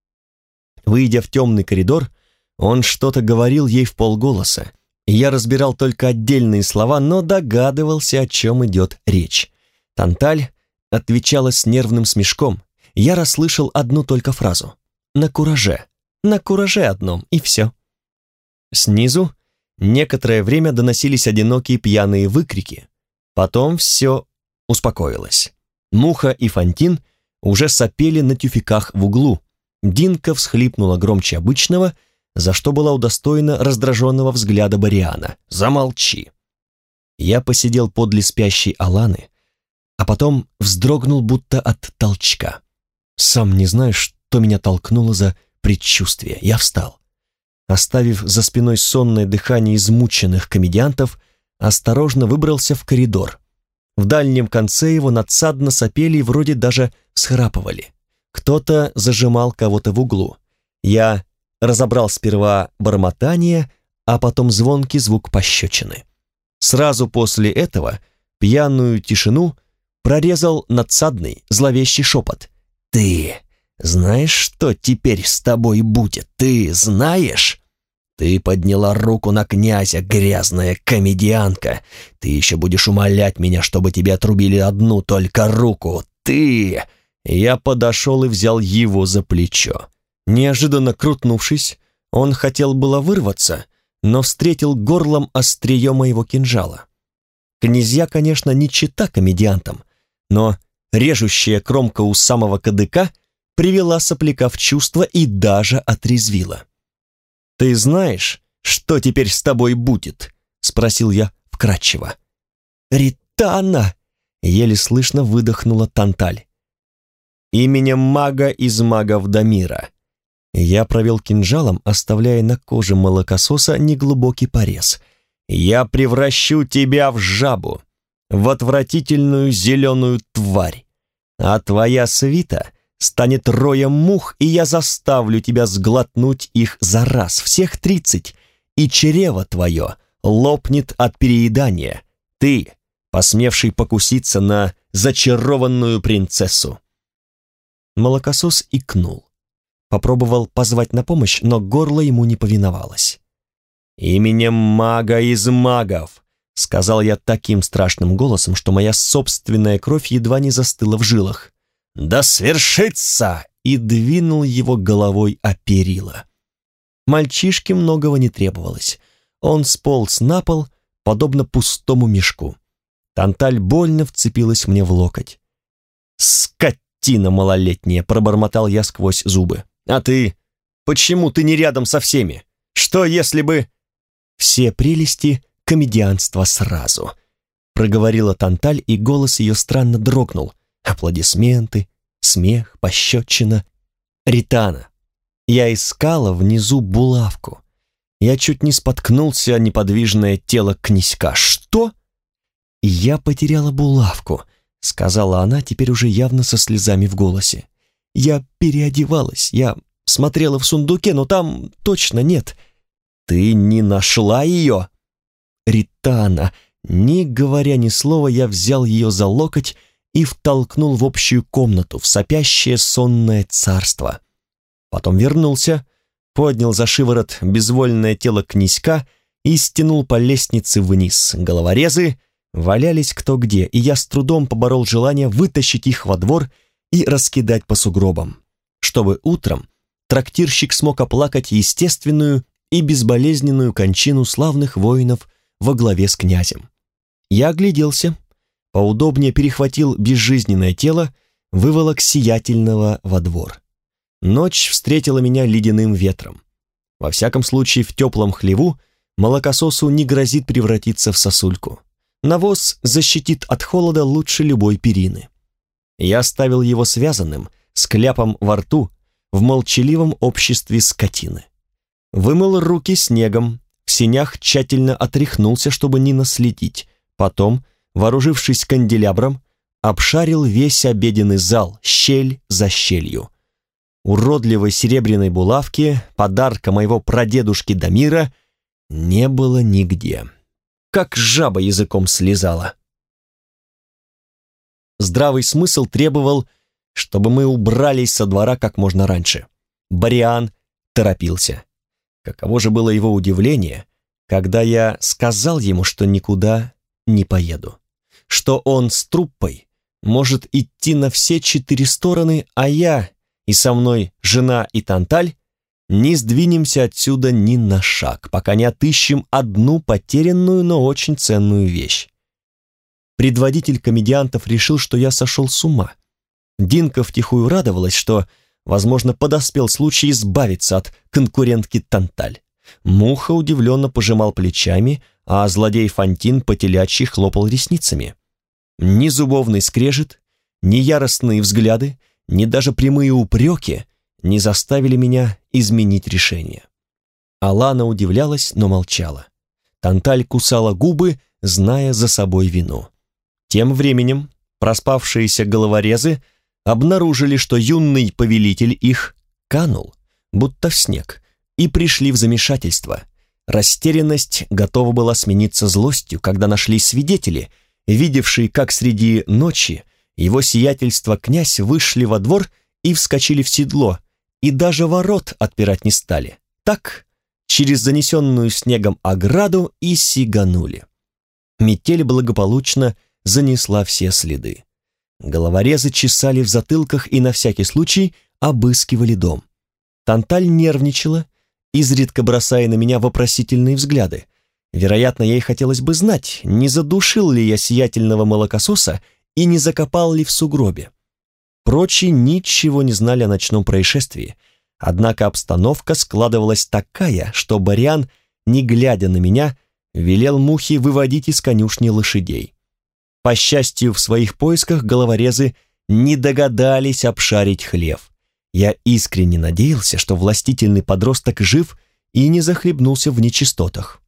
Выйдя в темный коридор, он что-то говорил ей вполголоса. Я разбирал только отдельные слова, но догадывался, о чем идет речь. Танталь отвечала с нервным смешком. Я расслышал одну только фразу. На кураже одном, и все. Снизу некоторое время доносились одинокие пьяные выкрики. Потом все успокоилось. Муха и Фантин уже сопели на тюфяках в углу. Динка всхлипнула громче обычного, за что была удостоена раздраженного взгляда Бориана. «Замолчи!» Я посидел подле спящей Аланы, а потом вздрогнул будто от толчка. Сам не знаю, что меня толкнуло за предчувствие. Я встал. Оставив за спиной сонное дыхание измученных комедиантов, осторожно выбрался в коридор. В дальнем конце его надсадно сопели и вроде даже всхрапывали. Кто-то зажимал кого-то в углу. Я разобрал сперва бормотание, а потом звонкий звук пощечины. Сразу после этого пьяную тишину прорезал надсадный зловещий шепот. «Ты знаешь, что теперь с тобой будет? Ты знаешь? Ты подняла руку на князя, грязная комедианка. Ты еще будешь умолять меня, чтобы тебе отрубили одну только руку. Ты...» Я подошел и взял его за плечо. Неожиданно крутнувшись, он хотел было вырваться, но встретил горлом острие моего кинжала. Князья, конечно, не чета комедиантам, но режущая кромка у самого кадыка привела сопляка в чувство и даже отрезвила. «Ты знаешь, что теперь с тобой будет?» — спросил я вкратчиво. «Ритана!» — еле слышно выдохнула Танталь. «Именем мага из магов Дамира». Я провел кинжалом, оставляя на коже молокососа неглубокий порез. «Я превращу тебя в жабу, в отвратительную зеленую тварь, а твоя свита станет роем мух, и я заставлю тебя сглотнуть их за раз, всех 30, и чрево твое лопнет от переедания, ты, посмевший покуситься на зачарованную принцессу». Молокосос икнул. Попробовал позвать на помощь, но горло ему не повиновалось. «Именем мага из магов», — сказал я таким страшным голосом, что моя собственная кровь едва не застыла в жилах. «Да свершится!» и двинул его головой о перила. Мальчишке многого не требовалось. Он сполз на пол, подобно пустому мешку. Танталь больно вцепилась мне в локоть. «Скотина малолетняя!» — пробормотал я сквозь зубы. «А ты? Почему ты не рядом со всеми? Что если бы...» «Все прелести комедианства сразу», — проговорила Танталь, и голос ее странно дрогнул. Аплодисменты, смех, пощечина. «Ритана, я искала внизу булавку. Я чуть не споткнулся о неподвижное тело князька. Что?» «Я потеряла булавку», — сказала она, теперь уже явно со слезами в голосе. «Я переодевалась, я смотрела в сундуке, но там точно нет». «Ты не нашла ее?» «Ритана», не говоря ни слова, я взял ее за локоть и втолкнул в общую комнату, в сопящее сонное царство. Потом вернулся, поднял за шиворот безвольное тело князька и стянул по лестнице вниз. Головорезы валялись кто где, и я с трудом поборол желание вытащить их во двор и раскидать по сугробам, чтобы утром трактирщик смог оплакать естественную и безболезненную кончину славных воинов во главе с князем. Я огляделся, поудобнее перехватил безжизненное тело, выволок сиятельного во двор. Ночь встретила меня ледяным ветром. Во всяком случае, в теплом хлеву молокососу не грозит превратиться в сосульку. Навоз защитит от холода лучше любой перины. Я оставил его связанным, с кляпом во рту, в молчаливом обществе скотины. Вымыл руки снегом, в сенях тщательно отряхнулся, чтобы не наследить. Потом, вооружившись канделябром, обшарил весь обеденный зал, щель за щелью. Уродливой серебряной булавки, подарка моего прадедушки Дамира, не было нигде. Как жаба языком слезала. Здравый смысл требовал, чтобы мы убрались со двора как можно раньше. Бариан торопился. Каково же было его удивление, когда я сказал ему, что никуда не поеду, что он с труппой может идти на все 4 стороны, а я и со мной жена и Танталь не сдвинемся отсюда ни на шаг, пока не отыщем одну потерянную, но очень ценную вещь. Предводитель комедиантов решил, что я сошел с ума. Динка втихую радовалась, что, возможно, подоспел случай избавиться от конкурентки Танталь. Муха удивленно пожимал плечами, а злодей Фантин по-телячьи хлопал ресницами. Ни зубовный скрежет, ни яростные взгляды, ни даже прямые упреки не заставили меня изменить решение. Алана удивлялась, но молчала. Танталь кусала губы, зная за собой вину. Тем временем проспавшиеся головорезы обнаружили, что юный повелитель их канул, будто в снег, и пришли в замешательство. Растерянность готова была смениться злостью, когда нашлись свидетели, видевшие, как среди ночи его сиятельство князь вышли во двор и вскочили в седло, и даже ворот отпирать не стали. Так, через занесенную снегом ограду и сиганули. Метель благополучно занесла все следы. Головорезы чесали в затылках и на всякий случай обыскивали дом. Танталь нервничала, изредка бросая на меня вопросительные взгляды. Вероятно, ей хотелось бы знать, не задушил ли я сиятельного молокососа и не закопал ли в сугробе. Прочие ничего не знали о ночном происшествии, однако обстановка складывалась такая, что Бариан, не глядя на меня, велел Мухе выводить из конюшни лошадей. По счастью, в своих поисках головорезы не догадались обшарить хлев. Я искренне надеялся, что властительный подросток жив и не захлебнулся в нечистотах.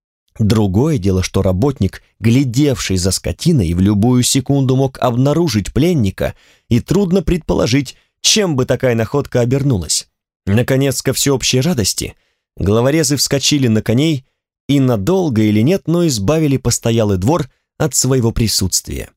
Другое дело, что работник, глядевший за скотиной, в любую секунду мог обнаружить пленника, и трудно предположить, чем бы такая находка обернулась. Наконец, ко всеобщей радости, головорезы вскочили на коней и надолго или нет, но избавили постоялый двор от своего присутствия.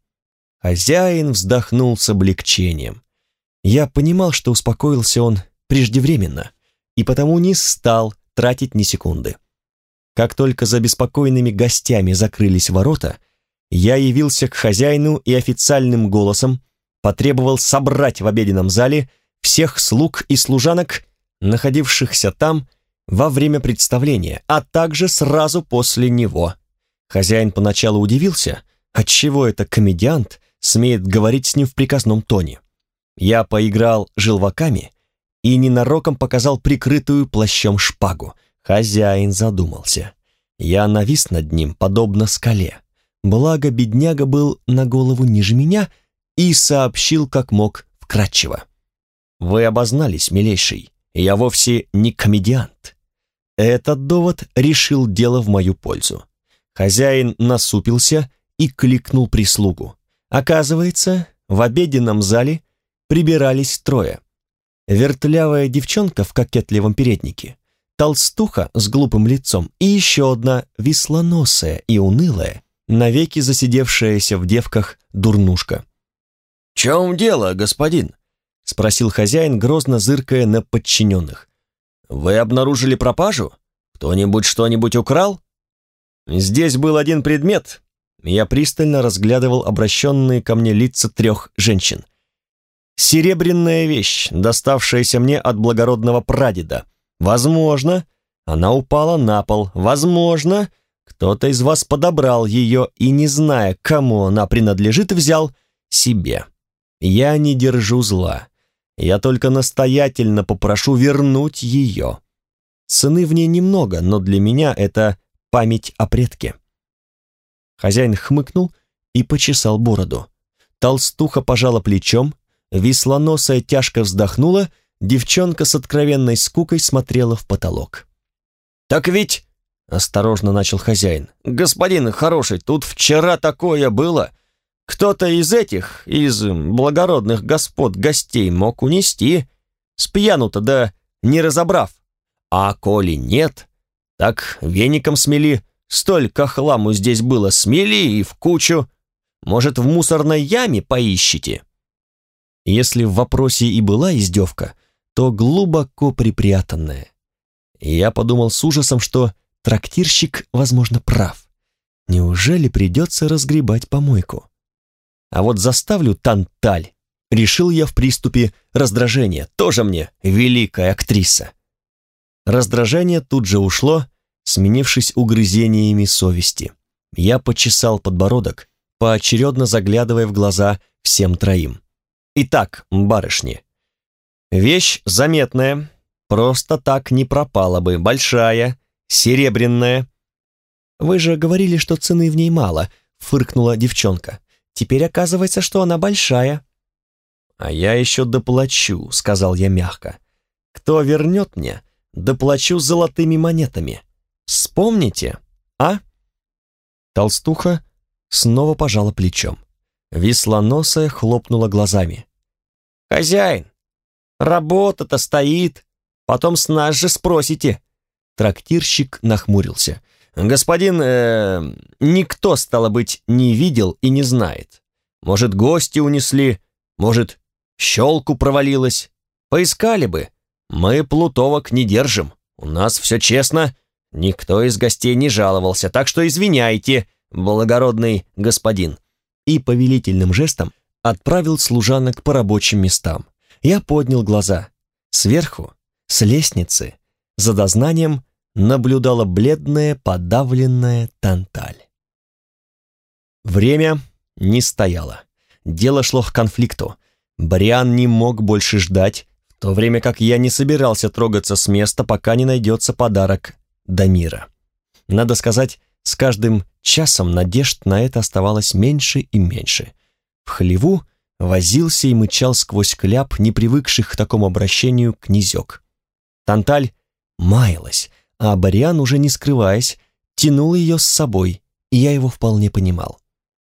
Хозяин вздохнул с облегчением. Я понимал, что успокоился он преждевременно, и потому не стал тратить ни секунды. Как только за беспокойными гостями закрылись ворота, я явился к хозяину и официальным голосом потребовал собрать в обеденном зале всех слуг и служанок, находившихся там во время представления, а также сразу после него. Хозяин поначалу удивился, отчего это комедиант смеет говорить с ним в приказном тоне. Я поиграл желваками и ненароком показал прикрытую плащом шпагу. Хозяин задумался. Я навис над ним, подобно скале. Благо, бедняга был на голову ниже меня и сообщил, как мог, вкратчиво. «Вы обознались, милейший, я вовсе не комедиант». Этот довод решил дело в мою пользу. Хозяин насупился и кликнул прислугу. Оказывается, в обеденном зале прибирались трое. Вертлявая девчонка в кокетливом переднике, толстуха с глупым лицом и еще одна веслоносая и унылая, навеки засидевшаяся в девках дурнушка. «В чем дело, господин?» — спросил хозяин, грозно зыркая на подчиненных. «Вы обнаружили пропажу? Кто-нибудь что-нибудь украл?» Здесь был один предмет. Я пристально разглядывал обращенные ко мне лица трех женщин. Серебряная вещь, доставшаяся мне от благородного прадеда. Возможно, она упала на пол. Возможно, кто-то из вас подобрал ее и, не зная, кому она принадлежит, взял себе. Я не держу зла. Я только настоятельно попрошу вернуть ее. Цены в ней немного, но для меня это память о предке. Хозяин хмыкнул и почесал бороду. Толстуха пожала плечом, веслоносая тяжко вздохнула, девчонка с откровенной скукой смотрела в потолок. «Так ведь...» — осторожно начал хозяин. «Господин хороший, тут вчера такое было. Кто-то из благородных господ гостей мог унести, спьянуто да не разобрав. А коли нет, так веником смели. Столько хламу здесь было, смели и в кучу. Может, в мусорной яме поищите?» Если в вопросе и была издевка, то глубоко припрятанная. Я подумал с ужасом, что трактирщик, возможно, прав. Неужели придется разгребать помойку? А вот заставлю Танталь, решил я в приступе раздражения, тоже мне великая актриса. Раздражение тут же ушло, сменившись угрызениями совести. Я почесал подбородок, поочередно заглядывая в глаза всем троим. «Итак, барышни, вещь заметная, просто так не пропала бы, большая, серебряная». «Вы же говорили, что цены в ней мало», — фыркнула девчонка. «Теперь оказывается, что она большая». «А я еще доплачу», — сказал я мягко. «Кто вернет мне, доплачу золотыми монетами. Вспомните, а?» Толстуха снова пожала плечом. Веслоносая хлопнула глазами. «Хозяин, работа-то стоит, потом с нас же спросите». Трактирщик нахмурился. «Господин, никто, стало быть, не видел и не знает. Может, гости унесли, может, щелку провалилась. Поискали бы. Мы плутовок не держим, у нас все честно, никто из гостей не жаловался, так что извиняйте, благородный господин». И повелительным жестом отправил служанок по рабочим местам. Я поднял глаза. Сверху, с лестницы, за дознанием наблюдала бледная, подавленная Танталь. Время не стояло. Дело шло к конфликту. Бариан не мог больше ждать, в то время как я не собирался трогаться с места, пока не найдется подарок Дамира. Надо сказать, с каждым часом надежд на это оставалось меньше и меньше. В хлеву возился и мычал сквозь кляп, не привыкших к такому обращению князек. Танталь маялась, а Бариан, уже не скрываясь, тянул ее с собой, и я его вполне понимал.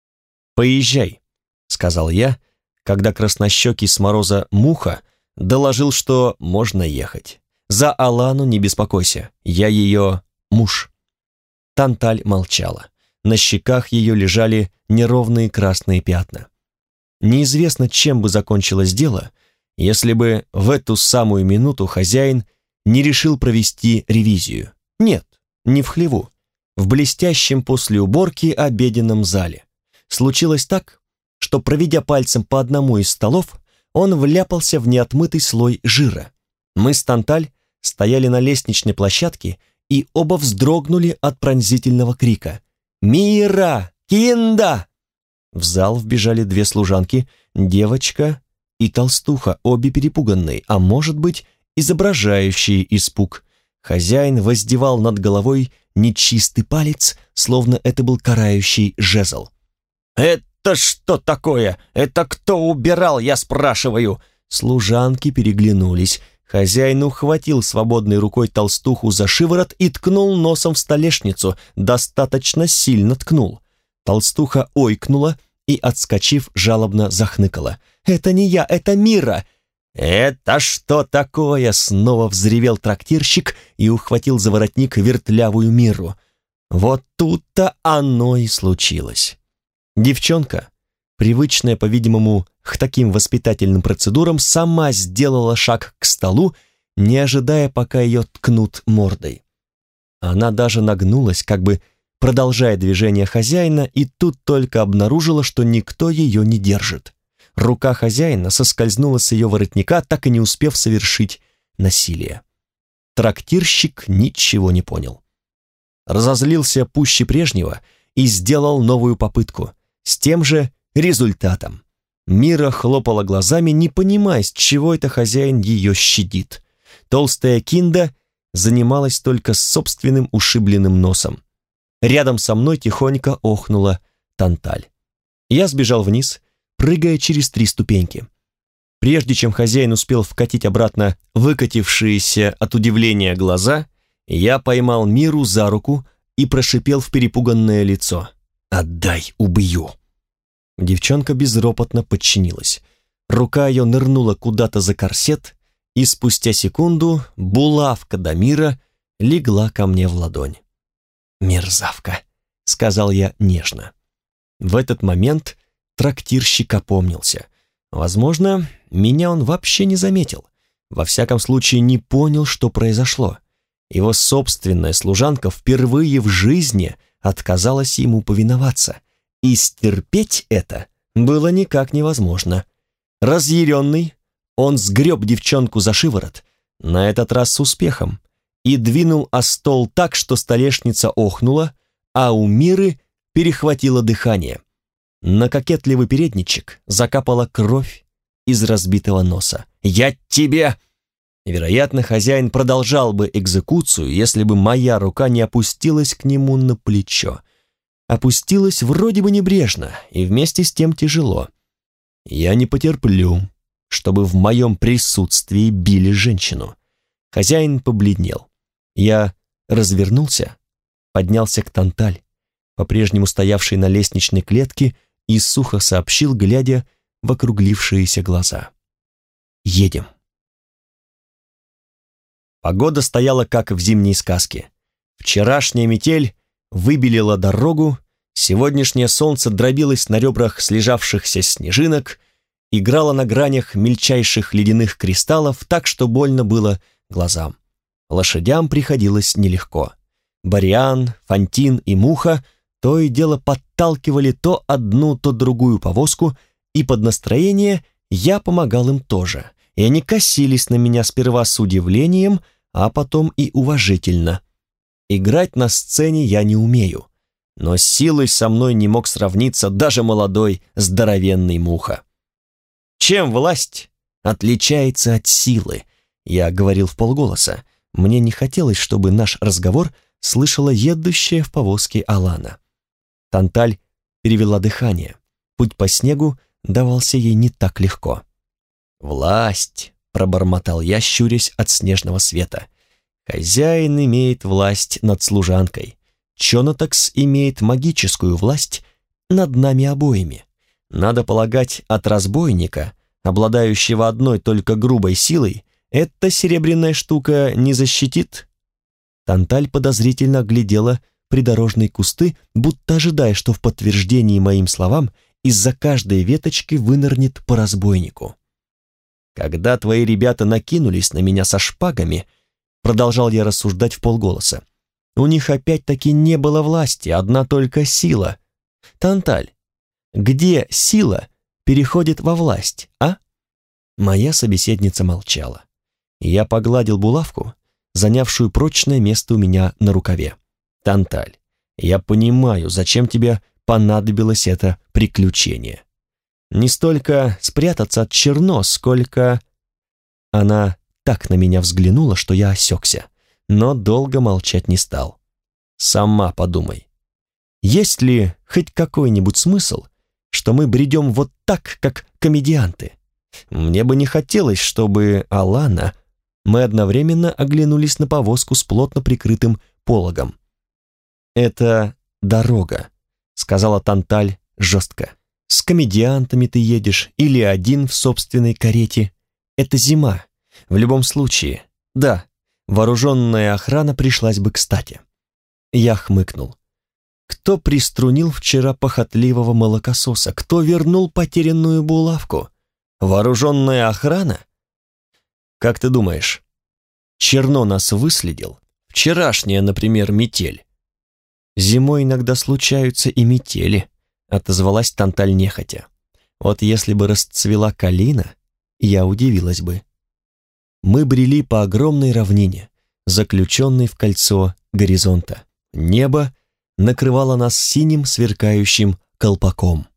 «Поезжай», — сказал я, когда краснощекий с мороза Муха доложил, что можно ехать. «За Алану не беспокойся, я ее муж». Танталь молчала. На щеках ее лежали неровные красные пятна. Неизвестно, чем бы закончилось дело, если бы в эту самую минуту хозяин не решил провести ревизию. Нет, не в хлеву, в блестящем после уборки обеденном зале. Случилось так, что, проведя пальцем по одному из столов, он вляпался в неотмытый слой жира. Мы с Танталь стояли на лестничной площадке и оба вздрогнули от пронзительного крика. «Мира! Кинда!» В зал вбежали две служанки, девочка и толстуха, обе перепуганные, а может быть, изображающие испуг. Хозяин воздевал над головой нечистый палец, словно это был карающий жезл. «Это что такое? Это кто убирал, я спрашиваю?» Служанки переглянулись. Хозяин ухватил свободной рукой толстуху за шиворот и ткнул носом в столешницу, достаточно сильно ткнул. Толстуха ойкнула и, отскочив, жалобно захныкала. «Это не я, это Мира!» «Это что такое?» — снова взревел трактирщик и ухватил за воротник вертлявую Миру. Вот тут-то оно и случилось. Девчонка, привычная, по-видимому, к таким воспитательным процедурам, сама сделала шаг к столу, не ожидая, пока ее ткнут мордой. Она даже нагнулась, как бы продолжая движение хозяина, и тут только обнаружила, что никто ее не держит. Рука хозяина соскользнула с ее воротника, так и не успев совершить насилие. Трактирщик ничего не понял. Разозлился пуще прежнего и сделал новую попытку, с тем же результатом. Мира хлопала глазами, не понимая, с чего это хозяин ее щадит. Толстая Кинда занималась только собственным ушибленным носом. Рядом со мной тихонько охнула Танталь. Я сбежал вниз, прыгая через 3 ступеньки. Прежде чем хозяин успел вкатить обратно выкатившиеся от удивления глаза, я поймал Миру за руку и прошипел в перепуганное лицо: «Отдай, убью!» Девчонка безропотно подчинилась. Рука ее нырнула куда-то за корсет, и спустя секунду булавка Дамира легла ко мне в ладонь. «Мерзавка», — сказал я нежно. В этот момент трактирщик опомнился. Возможно, меня он вообще не заметил. Во всяком случае, не понял, что произошло. Его собственная служанка впервые в жизни отказалась ему повиноваться, и стерпеть это было никак невозможно. Разъяренный, он сгреб девчонку за шиворот, на этот раз с успехом, и двинул о стол так, что столешница охнула, а у Миры перехватило дыхание. На кокетливый передничек закапала кровь из разбитого носа. «Я тебе!» Вероятно, хозяин продолжал бы экзекуцию, если бы моя рука не опустилась к нему на плечо. Опустилась вроде бы небрежно и вместе с тем тяжело. Я не потерплю, чтобы в моем присутствии били женщину. Хозяин побледнел. Я развернулся, поднялся к Танталь, по-прежнему стоявшей на лестничной клетке, и сухо сообщил, глядя в округлившиеся глаза: «Едем». Погода стояла, как в зимней сказке. Вчерашняя метель выбелила дорогу, сегодняшнее солнце дробилось на ребрах слежавшихся снежинок, играло на гранях мельчайших ледяных кристаллов так, что больно было глазам. Лошадям приходилось нелегко. Бариан, Фантин и Муха то и дело подталкивали то одну, то другую повозку, и под настроение я помогал им тоже, и они косились на меня сперва с удивлением, а потом и уважительно. Играть на сцене я не умею, но силой со мной не мог сравниться даже молодой здоровенный Муха. Чем власть отличается от силы? Я говорил вполголоса. Мне не хотелось, чтобы наш разговор слышала едущая в повозке Алана. Танталь перевела дыхание. Путь по снегу давался ей не так легко. «Власть», — пробормотал я, щурясь от снежного света. «Хозяин имеет власть над служанкой. Чонотакс имеет магическую власть над нами обоими. Надо полагать, от разбойника, обладающего одной только грубой силой, эта серебряная штука не защитит». Танталь подозрительно глядела придорожные кусты, будто ожидая, что в подтверждении моим словам из-за каждой веточки вынырнет по разбойнику. «Когда твои ребята накинулись на меня со шпагами», продолжал я рассуждать вполголоса, «у них опять-таки не было власти, одна только сила. Танталь, где сила переходит во власть, а?» Моя собеседница молчала. Я погладил булавку, занявшую прочное место у меня на рукаве. «Танталь, я понимаю, зачем тебе понадобилось это приключение. Не столько спрятаться от Черно, сколько...» Она так на меня взглянула, что я осекся, но долго молчать не стал. «Сама подумай, есть ли хоть какой-нибудь смысл, что мы бредем вот так, как комедианты? Мне бы не хотелось, чтобы Алана...» Мы одновременно оглянулись на повозку с плотно прикрытым пологом. «Это дорога», — сказала Танталь жестко. «С комедиантами ты едешь или один в собственной карете. Это зима. В любом случае, да, вооруженная охрана пришлась бы кстати». Я хмыкнул. Кто приструнил вчера похотливого молокососа? Кто вернул потерянную булавку? Вооруженная охрана? Как ты думаешь, Черно нас выследил? Вчерашняя, например, метель. «Зимой иногда случаются и метели», — отозвалась Танталь нехотя. «Вот если бы расцвела калина, я удивилась бы». Мы брели по огромной равнине, заключенной в кольцо горизонта. Небо накрывало нас синим сверкающим колпаком.